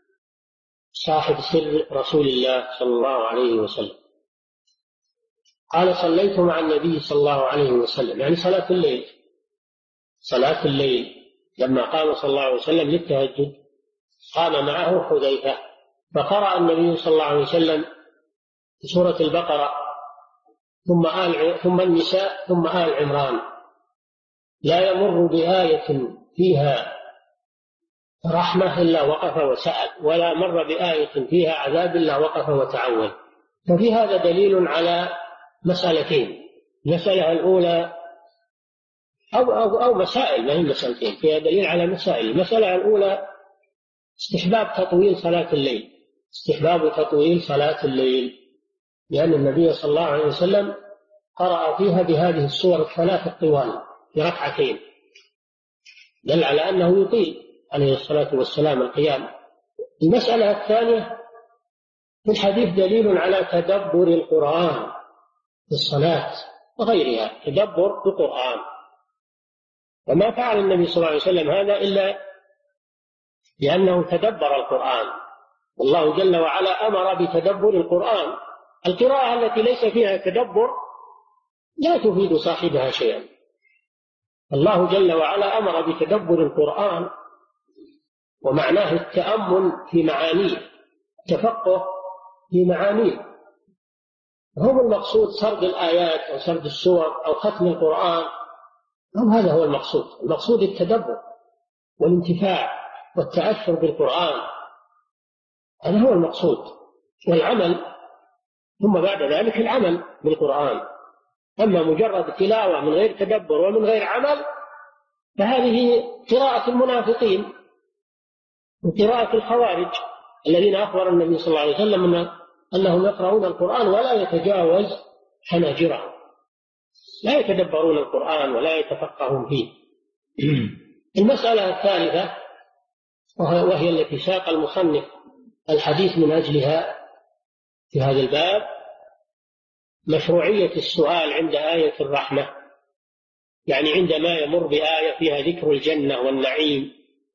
صاحب سر رسول الله صلى الله عليه وسلم، قال صليت مع النبي صلى الله عليه وسلم، يعني صلاة الليل، صلاة الليل لما قام صلى الله عليه وسلم للتهجد قام معه حذيفة، فقرأ النبي صلى الله عليه وسلم سورة البقرة ثم النساء ثم آل عمران، لا يمر بآية فيها رحمة إلا وقف وسأل، ولا مر بآية فيها عذاب إلا وقف وتعوذ. ففي هذا دليل على مسألتين، المسألة الأولى أو مسائل، ما هي مسألتين، فيها دليل على مسائل. المسألة الأولى استحباب تطويل صلاة الليل، استحباب تطويل صلاة الليل، لأن النبي صلى الله عليه وسلم قرأ فيها بهذه السور الثلاث الطوال في ركعتين، دل على أنه يطيل عليه الصلاة والسلام القيام. المسألة الثانية في الحديث دليل على تدبر القرآن في الصلاة وغيرها، تدبر القرآن، وما فعل النبي صلى الله عليه وسلم هذا إلا لأنه تدبر القرآن، والله جل وعلا أمر بتدبر القرآن. القراءة التي ليس فيها تدبر لا تفيد صاحبها شيئا. الله جل وعلا أمر بتدبر القرآن، ومعناه التأمل في معانيه، التفقه في معانيه. هو المقصود سرد الآيات أو سرد السور أو ختم القرآن، هذا هو المقصود. المقصود التدبر والانتفاع والتأثر بالقرآن، هذا هو المقصود. والعمل ثم بعد ذلك العمل بالقرآن. أما مجرد تلاوة من غير تدبر ومن غير عمل فهذه قراءة المنافقين وقراءة الخوارج الذين أخبر النبي صلى الله عليه وسلم أنهم يقرؤون القرآن ولا يتجاوز حناجرهم، لا يتدبرون القرآن ولا يتفقهون فيه. المسألة الثالثة وهي التي ساق المصنف الحديث من أجلها في هذا الباب مشروعية السؤال عند آية الرحمة، يعني عندما يمر بآية فيها ذكر الجنة والنعيم،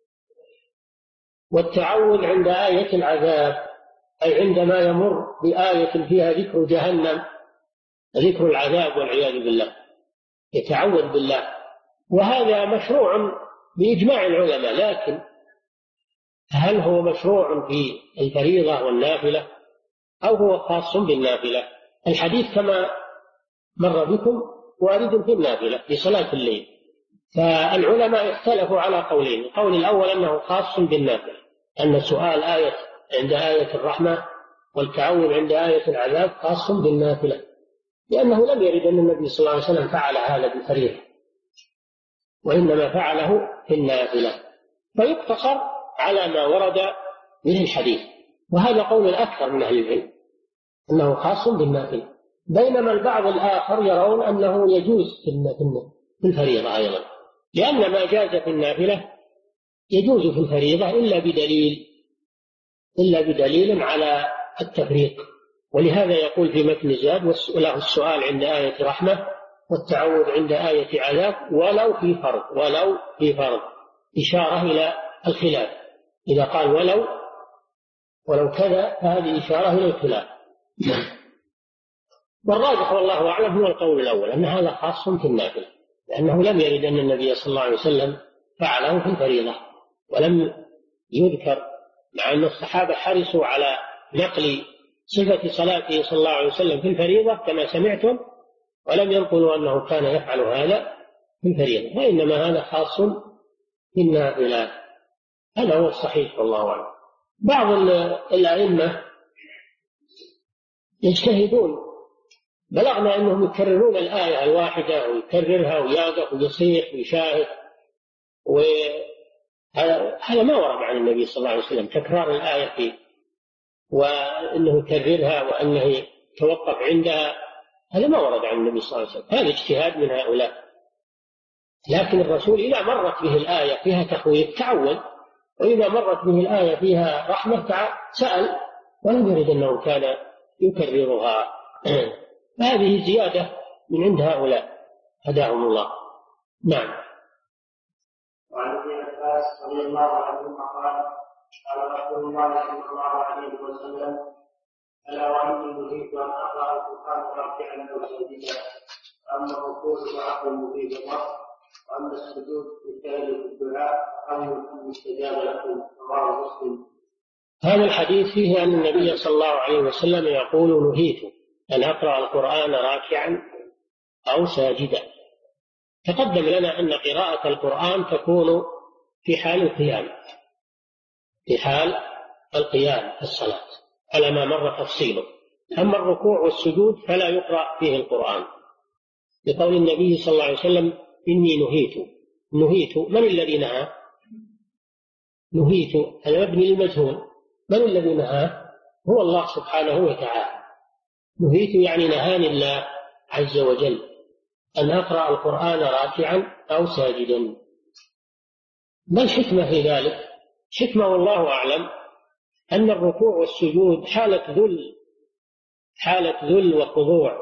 والتعوذ عند آية العذاب، أي عندما يمر بآية فيها ذكر جهنم ذكر العذاب والعياذ بالله يتعوذ بالله. وهذا مشروع بإجماع العلماء، لكن هل هو مشروع في الفريضة والنافلة أو هو خاص بالنافلة؟ الحديث كما مر بكم وارد في النافلة في صلاة الليل، فالعلماء اختلفوا على قولين. القول الأول أنه خاص بالنافلة، أن سؤال آية عند آية الرحمة والتعوذ عند آية العذاب خاص بالنافلة، لأنه لم يرد أن النبي صلى الله عليه وسلم فعل هذا بالفريضة وإنما فعله في النافلة، فيقتصر على ما ورد من الحديث. وهذا قول الأكثر من أهل العلم أنه خاص بالنافلة، بينما البعض الآخر يرون أنه يجوز في الفريضة أيضا، لأن ما جاز في النافلة يجوز في الفريضة إلا بدليل على التفريق. ولهذا يقول في متن الزاد له السؤال عند آية رحمة والتعوذ عند آية عذاب ولو في فرض إشارة إلى الخلاف. إذا قال ولو كذا فهذه إشارة إلى الخلاف. والراجح والله أعلم هو القول الأول، أن هذا خاص في النافلة، لأنه لم يرد أن النبي صلى الله عليه وسلم فعله في الفريضة ولم يذكر، مع أن الصحابة حرصوا على نقل صفة صلاته صلى الله عليه وسلم في الفريضة كما سمعتم، ولم ينقلوا أنه كان يفعل هذا في الفريضة، وإنما هذا خاص في النافلة. هذا هو الصحيح والله أعلم. بعض الأئمة يجتهدون، بلغنا أنهم يكررون الآية الواحدة ويكررها ويقف ويصيح ويشاهد، وهذا ما ورد عن النبي صلى الله عليه وسلم تكرار الآية فيه وأنه يكررها وأنه يتوقف عندها، هذا ما ورد عن النبي صلى الله عليه وسلم، هذا اجتهاد من هؤلاء. لكن الرسول إذا مرت به الآية فيها تخويف تعوذ، وإذا مرت به الآية فيها رحمة سأل، ولم يرد أنه كان يكررها. هذه زيادة من عند هؤلاء هداهم الله. نعم. وعن ابن عباس رضي الله عنهما قال قال رسول الله صلى الله عليه وسلم ألا وإني نهيت أن أقرأ القرآن راكعا أو ساجدا، أما الركوع فعقل مفيد الله، وأما السجود بالفعل في الدعاء فأمر أن يستجاب لكم. رواه مسلم. هذا الحديث فيه أن النبي صلى الله عليه وسلم يقول نهيت أن أقرأ القرآن راكعا أو ساجدا. تقدم لنا أن قراءة القرآن تكون في حال القيام، في حال القيام في الصلاة على ما مر تفصيله. أما الركوع والسجود فلا يقرأ فيه القرآن، لقول النبي صلى الله عليه وسلم إني نهيت. من الذي نهى؟ نهيت المبني للمجهول، من الذي نهى؟ هو الله سبحانه وتعالى. نهيت يعني نهاني الله عز وجل أن أقرأ القرآن راكعا أو ساجدا. ما الحكمة في ذلك؟ حكمة والله أعلم أن الركوع والسجود حالة ذل وخضوع،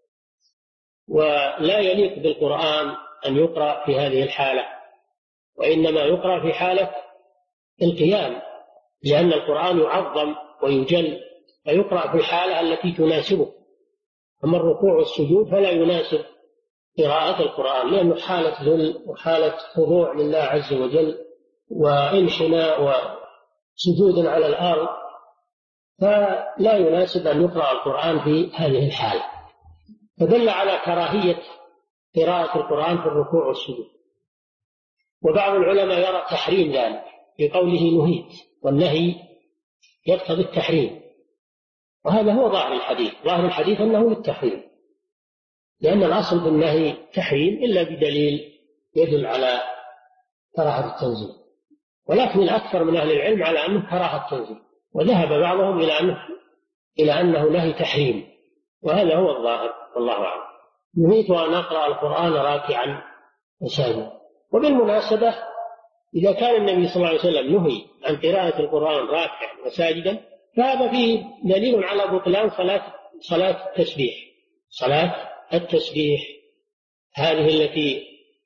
ولا يليق بالقرآن أن يقرأ في هذه الحالة، وإنما يقرأ في حالة القيام، لأن القرآن يعظم ويجل، فيقرأ في الحالة التي تناسبه. أما الركوع والسجود فلا يناسب قراءة القرآن، لأنه حالة ذل وحالة خضوع لله عز وجل وانحناء وسجود على الأرض، فلا يناسب أن يقرأ القرآن في هذه الحالة، فدل على كراهية قراءة القرآن في الركوع والسجود. وبعض العلماء يرى تحريم ذلك بقوله نهيت، والنهي يقتضي التحريم، وهذا هو ظاهر الحديث. ظاهر الحديث أنه للتحريم، لأن الأصل في النهي تحريم إلا بدليل يدل على كراهة التنزيل، ولكن الأكثر من أهل العلم على أنه كراهة التنزيل، وذهب بعضهم إلى أنه نهي تحريم، وهذا هو الظاهر والله أعلم. نهيت أن أقرأ القرآن راكعا وساجدا. وبالمناسبة إذا كان النبي صلى الله عليه وسلم نهي عن قراءة القرآن راكعا وساجدا فهذا فيه دليل على بطلان صلاة التسبيح. صلاة التسبيح هذه التي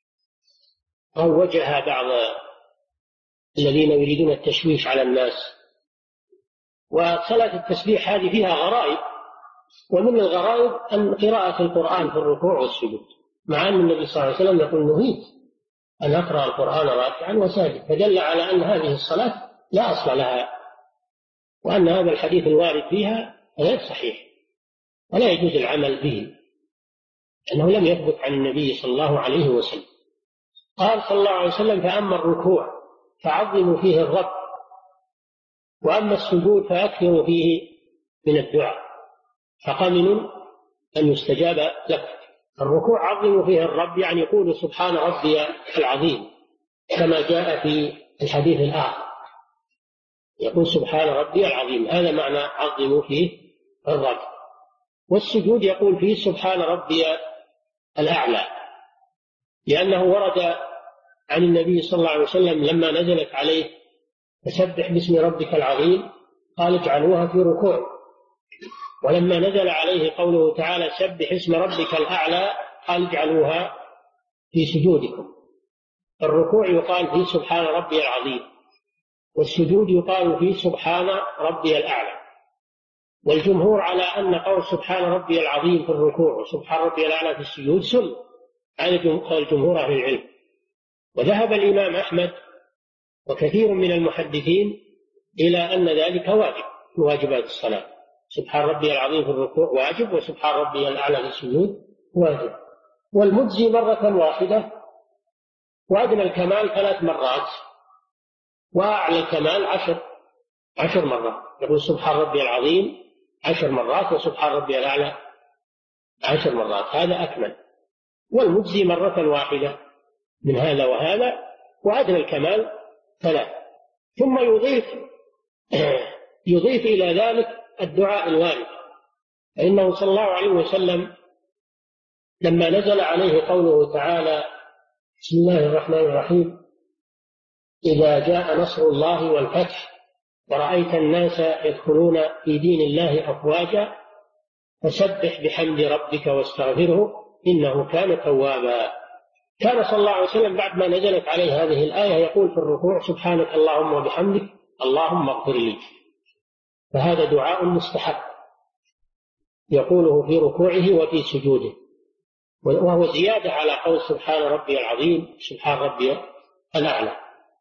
روجها بعض الذين يريدون التشويش على الناس. وصلاة التسبيح هذه فيها غرائب، ومن الغرائب أن قراءة القرآن في الركوع والسجود، مع أن النبي صلى الله عليه وسلم يقول نهيت أن أقرأ القرآن راكعا وساجدا، فدل على أن هذه الصلاة لا أصل لها، وأن هذا الحديث الوارد فيها غير صحيح ولا يجوز العمل به، أنه لم يثبت عن النبي صلى الله عليه وسلم. قال صلى الله عليه وسلم فأما الركوع فعظموا فيه الرب، وأما السجود فأكثروا فيه من الدعاء، فقمن أن يستجاب لك. الركوع عظموا فيه الرب يعني يقول سبحان ربي العظيم، كما جاء في الحديث الآخر يقول سبحان ربي العظيم، هذا معنى عظموا فيه الرب. والسجود يقول فيه سبحان ربي الأعلى، لأنه ورد عن النبي صلى الله عليه وسلم لما نزلت عليه فسبح باسم ربك العظيم قال اجعلوها في ركوع، ولما نزل عليه قوله تعالى سبح اسم ربك الأعلى قال اجعلوها في سجودكم. الركوع يقال فيه سبحان ربي العظيم، والسجود يقال فيه سبحان ربي الأعلى. والجمهور على أن قول سبحان ربي العظيم في الركوع وسبحان ربي الأعلى في السجود سنة، هذا قول جمهور أهل العلم. وذهب الإمام أحمد وكثير من المحدثين إلى أن ذلك واجب من واجبات الصلاة، سبحان ربي العظيم في الركوع واجب، وسبحان ربي الأعلى في السجود واجب. والمجزي مرة واحدة، وأدنى الكمال 3 مرات، وأعلى الكمال 10 مرات. يقول سبحان ربي العظيم 10 مرات وسبحان ربي الأعلى 10 مرات، هذا أكمل. والمجزي مرة واحدة من هذا وهذا، وأدنى الكمال 3. ثم يضيف إلى ذلك الدعاء الوارد، فإنه صلى الله عليه وسلم لما نزل عليه قوله تعالى بسم الله الرحمن الرحيم إذا جاء نصر الله والفتح ورأيت الناس يدخلون في دين الله أفواجا فسبح بحمد ربك واستغفره إنه كان توابا. كان صلى الله عليه وسلم بعد ما نزلت عليه هذه الآية يقول في الركوع سبحانك اللهم وبحمدك اللهم اغفر لي، فهذا دعاء مستحب يقوله في ركوعه وفي سجوده، وهو زيادة على قول سبحان ربي العظيم سبحان ربي الأعلى.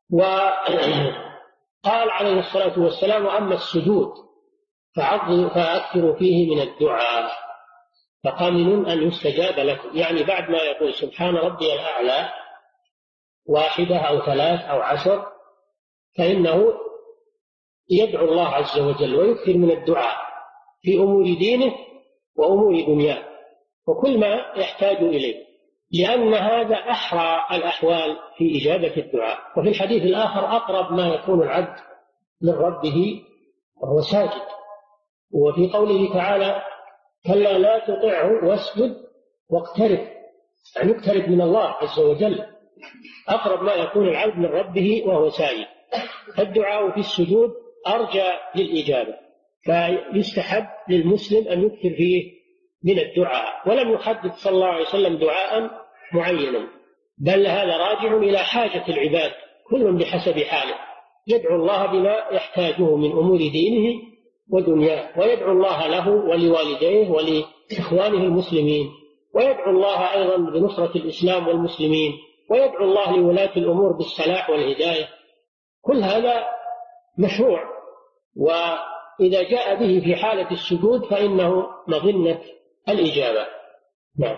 وقال عليه الصلاة والسلام وأما السجود فأكثروا فيه من الدعاء فقامن أن يستجاب لكم، يعني بعد ما يقول سبحان ربي الأعلى 1 أو 3 أو 10 فإنه يدعو الله عز وجل ويكثر من الدعاء في أمور دينه وأمور دنياه وكل ما يحتاج إليه، لأن هذا أحرى الأحوال في إجابة الدعاء. وفي الحديث الآخر أقرب ما يكون العبد من ربه وهو ساجد. وفي قوله تعالى كلا لا تطعه واسجد واقترب، يعني اقترب من الله عز وجل، أقرب ما يكون العبد من ربه وهو ساجد. فالدعاء في السجود أرجى للإجابة، فيستحب للمسلم أن يكثر فيه من الدعاء، ولم يحدد صلى الله عليه وسلم دعاء معينا، بل هذا راجع إلى حاجة العباد كل بحسب حاله، يدعو الله بما يحتاجه من أمور دينه ودنياه، ويدعو الله له ولوالديه ولإخوانه المسلمين، ويدعو الله أيضا بنصرة الإسلام والمسلمين، ويدعو الله لولاة الأمور بالصلاح والهداية. كل هذا مشروع، وإذا جاء به في حالة السجود فإنه مظنة الإجابة. نعم.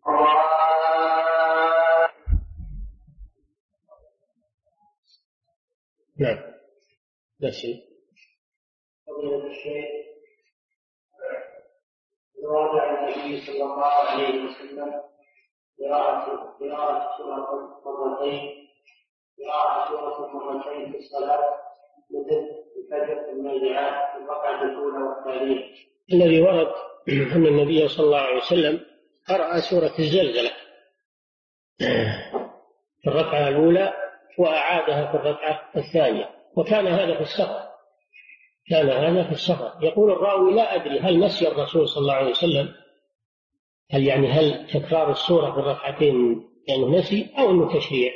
نعم. لا شيء. فضيلة الشيخ، ورد عن النبي صلى الله عليه وسلم قراءة سورة مرتين في الصلاة مثل الفجر والنازعات في الركعة الأولى والثانية. الذي ورد أن النبي صلى الله عليه وسلم قرأ سورة الزلزلة في الركعة الأولى وأعادها في الركعة الثانية، وكان هذا في السفر. يقول الراوي: لا أدري هل نسي الرسول صلى الله عليه وسلم، هل تكرار السورة في الركعتين يعني نسي أو أنه تشريع.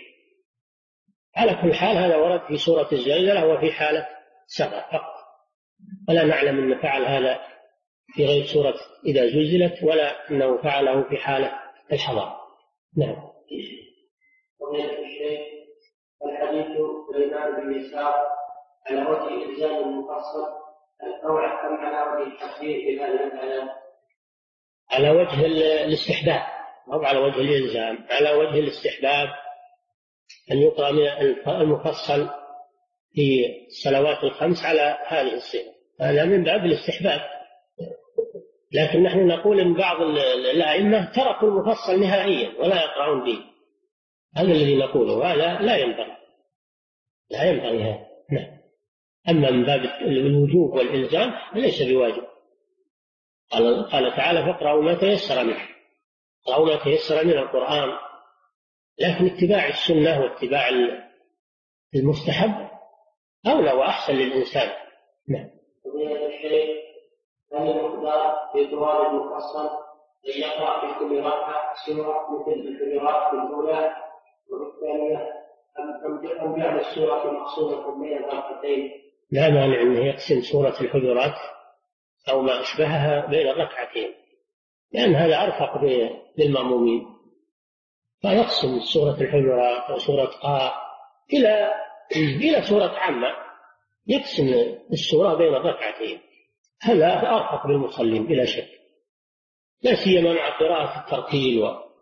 على كل حال هذا ورد في سورة الزلزلة وفي حالة سفر فقط، ولا نعلم أنه فعل هذا في غير سورة إذا زلزلت، ولا أنه فعله في حالة الحضر. نعم. فضيلة الشيخ، الحديث سليمان بن يسار على وجه إلزام المفصل أم على وجه التخفيف في هذه الآيات؟ على وجه الاستحباب، أو على وجه الإلزام. على وجه الاستحباب أن يقرأ المفصل في الصلوات الخمس على هذه الصيغة، هذا من باب الاستحباب. لكن نحن نقول إن بعض الأئمة تركوا المفصل نهائيا ولا يقرأون به، هذا الذي نقوله، هذا لا ينبغي هذا. نعم. أما من باب الوجوب والإلزام فليس بواجب. قال تعالى: فاقرأوا ما تيسر من القرآن. لكن اتباع السنة واتباع المستحب أولى وأحسن للإنسان. نعم. فضيلة الشيخ، هل المقدار في طوال المفصل أن يقرأ في كل ركعة سورة مثل الحجرات في الأولى وفي الثانية، أم جعل السورة مقسومة بين الركعتين؟ لا مانع أنه يقسم سورة الحجرات أو ما أشبهها بين الركعتين، لأن هذا أرفق للمأمومين، فيقسم سورة الحجرات أو سورة قاف إلى سورة عامة، يقسم السورة بين الركعتين، هذا أرفق للمصلين بلا شك، لا سيما مع قراءة الترتيل،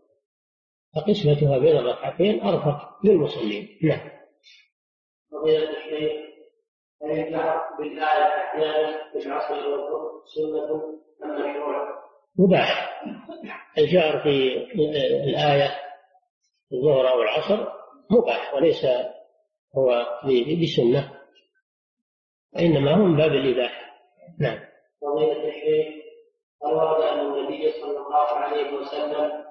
فقسمتها بين الركعتين أرفق للمصلين. نعم. فضيلة الشيخ، هل الجهر بالآية أحيانا في العصر والظهر سنة أم مشروع؟ مباح. الجهر في الآية الظهر أو العصر مباح، وليس هو بسنة، وإنما هو من باب الإباحة. نعم. فضيلة الشيخ، ورد أن النبي صلى الله عليه وسلم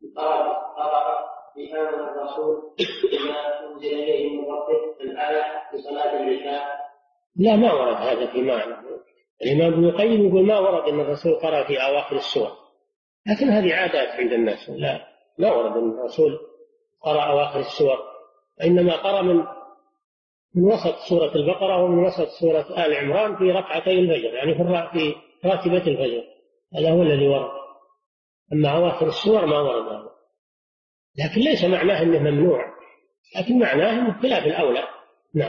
قرأ بآمن الرسول بما أنزل إليه من ربه الآية في صلاة العشاء. لا، ما ورد هذا في معنى. الإمام ابن القيم يقول ما ورد أن الرسول قرأ في أواخر السور، لكن هذه عادات عند الناس. لا، ما ورد أن الرسول قرأ أواخر السور، إنما قرأ من وسط سورة البقرة ومن وسط سورة آل عمران في ركعتي الفجر، يعني في راتبة الفجر، هذا هو الذي ورد. أما أواخر السور ما ورد هذا، لكن ليس معناه أنه ممنوع، لكن معناه أنه خلاف الأولى. نعم.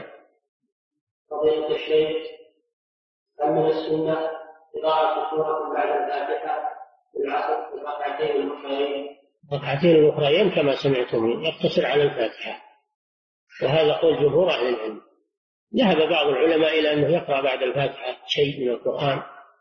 فضيلة الشيخ، هل من السنة قراءة سورة بعد الفاتحة في العصر في الركعتين الأخريين كما سمعتم يقتصر على الفاتحة، وهذا قول جمهور أهل العلم. ذهب بعض العلماء إلى أنه يقرأ بعد الفاتحة شيء من القرآن،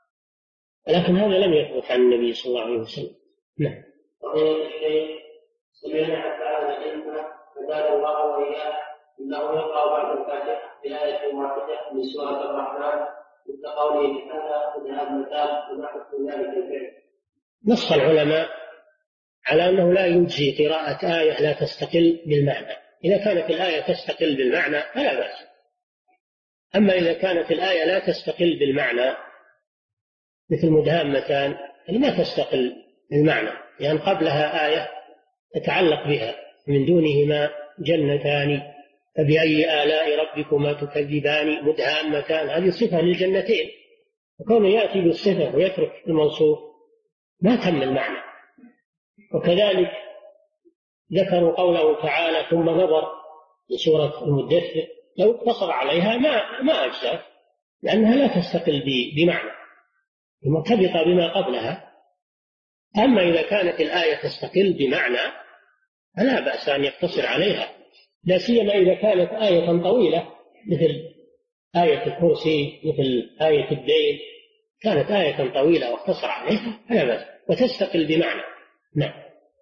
لكن هذا لم يثبت عن النبي صلى الله عليه وسلم. نعم. فضيلة الشيخ، سمعنا حتى الأئمة فزاد الله وإياه إنه يقرأ بعد الفاتحة بآية واحدة من سورة الرحمن مثل قوله تعالى: اذهب مثال ونحن ذلك الفعل. نص العلماء على أنه لا يجزي قراءة آية لا تستقل بالمعنى. إذا كانت الآية تستقل بالمعنى فلا بأس، أما إذا كانت الآية لا تستقل بالمعنى مثل مدهامتان ما تستقل بالمعنى، لأن قبلها آية تتعلق بها: من دونهما جنتان فبأي آلاء ربكما تكذبان مدهامتان، هذه صفة للجنتين، وكونه يأتي بالصفة ويترك الموصوف ما تم المعنى. وكذلك ذكروا قوله تعالى: ثم نظر لسورة المدثر، لو اقتصر عليها ما أجزأ، لأنها لا تستقل بمعنى، مرتبطة بما قبلها، أما إذا كانت الآية تستقل بمعنى فلا بأس أن يقتصر عليها، لا سيما إذا كانت آية طويلة مثل آية الكرسي، مثل آية الدين، كانت آية طويلة واقتصر عليها فلا بأس وتستقل بمعنى. نعم.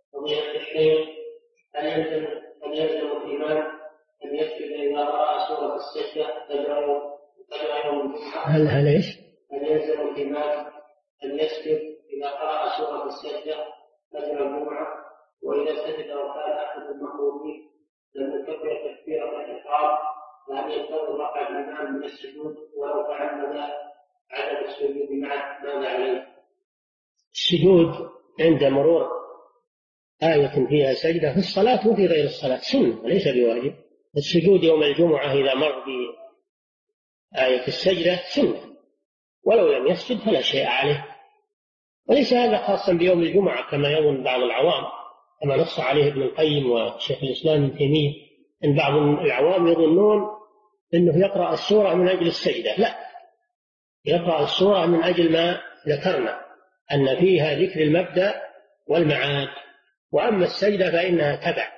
هل يلزم الإمام أن يسجد إذا قرأ سورة السجدة فجر يوم الجمعة؟ هل إيش؟ هل يلزم الإمام أن يسجد إذا قرأ سورة السجدة فجر الجمعة؟ وإذا سجد وكان أحد المأمومين لم يكبر تكبيرة الإحرام فهل ينتظر رفع الإمام من السجود ولو تعمد عدم السجود معه ماذا عليه؟ السجود عند مرور آية فيها سجدة في الصلاة وفي غير الصلاة سنة وليس بواجب. السجود يوم الجمعة إذا مر بآية السجدة سنة، ولو لم يسجد فلا شيء عليه. وليس هذا خاصا بيوم الجمعة كما يظن بعض العوام، كما نص عليه ابن القيم وشيخ الإسلام ابن تيمية، إن بعض العوام يظنون أنه يقرأ السورة من أجل السجدة. لا، يقرأ السورة من أجل ما ذكرنا أن فيها ذكر المبدأ والمعاد، وأما السجدة فإنها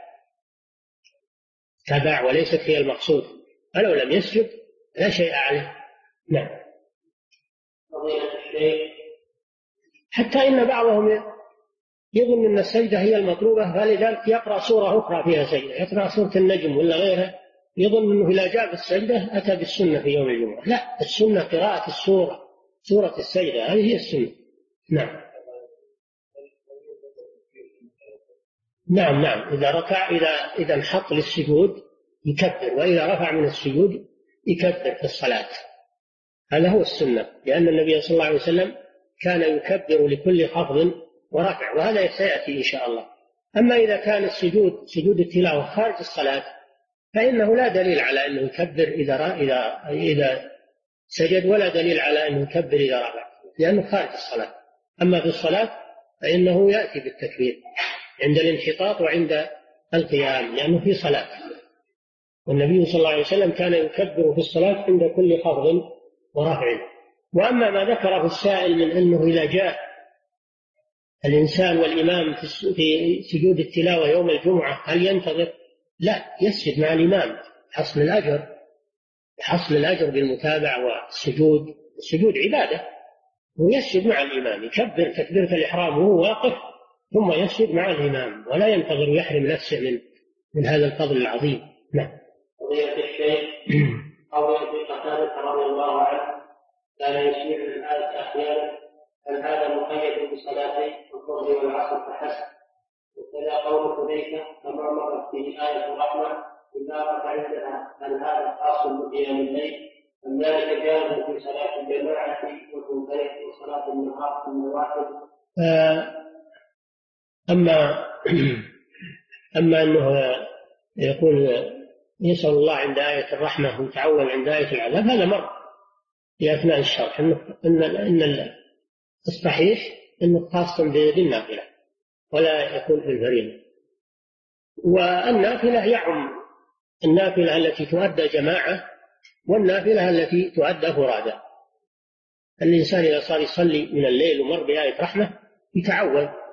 تبع وليست هي المقصود، فلو لم يسجد لا شيء عليه. نعم. حتى إن بعضهم يظن أن السجدة هي المطلوبة فلذلك يقرأ سورة أخرى فيها سجدة، يقرأ سورة النجم ولا غيرها، يظن أنه إذا جاء السجدة أتى بالسنة في يوم الجمعة. لا، السنة قراءة سورة السجدة، هذه هي السنة. نعم. نعم إذا ركع إذا انحط للسجود يكبر، وإذا رفع من السجود يكبر في الصلاة. هذا هو السنة، لأن النبي صلى الله عليه وسلم كان يكبر لكل خفض ورفع، وهذا سيأتي إن شاء الله. أما إذا كان سجود التلاوة خارج الصلاة فإنه لا دليل على أنه يكبر إذا سجد، ولا دليل على أنه يكبر إذا رفع، لأنه خارج الصلاة. أما في الصلاة فإنه يأتي بالتكبير عند الانحطاط وعند القيام، لأنه في صلاة. والنبي صلى الله عليه وسلم كان يكبر في الصلاة عند كل خفض ورفع. وأما ما ذكره السائل من أنه إذا جاء الإنسان والإمام في سجود التلاوة يوم الجمعة هل ينتظر؟ لا، يسجد مع الإمام حصل الأجر بالمتابعة والسجود. السجود عبادة، ويسجد مع الإمام، يكبر تكبيرة الإحرام وهو واقف ثم يسجد مع الإمام، ولا ينتظر يحرم نفسه من هذا الفضل العظيم. نعم. قضية الشيخ أو أبي قتادة رضي الله عنه كان يشير للآية أحيانا، هل هذا مقيد بصلاتي الظهر والعصر فحسب؟ وكذا قول حذيفة كما مرت به آية الرحمة إذا عندنا، هل هذا خاص بقيام الليل أم ذلك جائز في صلاة الجماعة وتنفرد وصلاة النهار في النوافل؟ أما أنه يقول يسأل الله عند آية الرحمة ويتعوذ عند آية العذاب، هذا مر في أثناء الشرح إن الصحيح أنه خاص بالنافلة ولا يكون في الفريضة. والنافلة يعم النافلة التي تؤدى جماعة والنافلة التي تؤدى فرادى. الإنسان إذا صار يصلي من الليل ومر بآية رحمة يتعوذ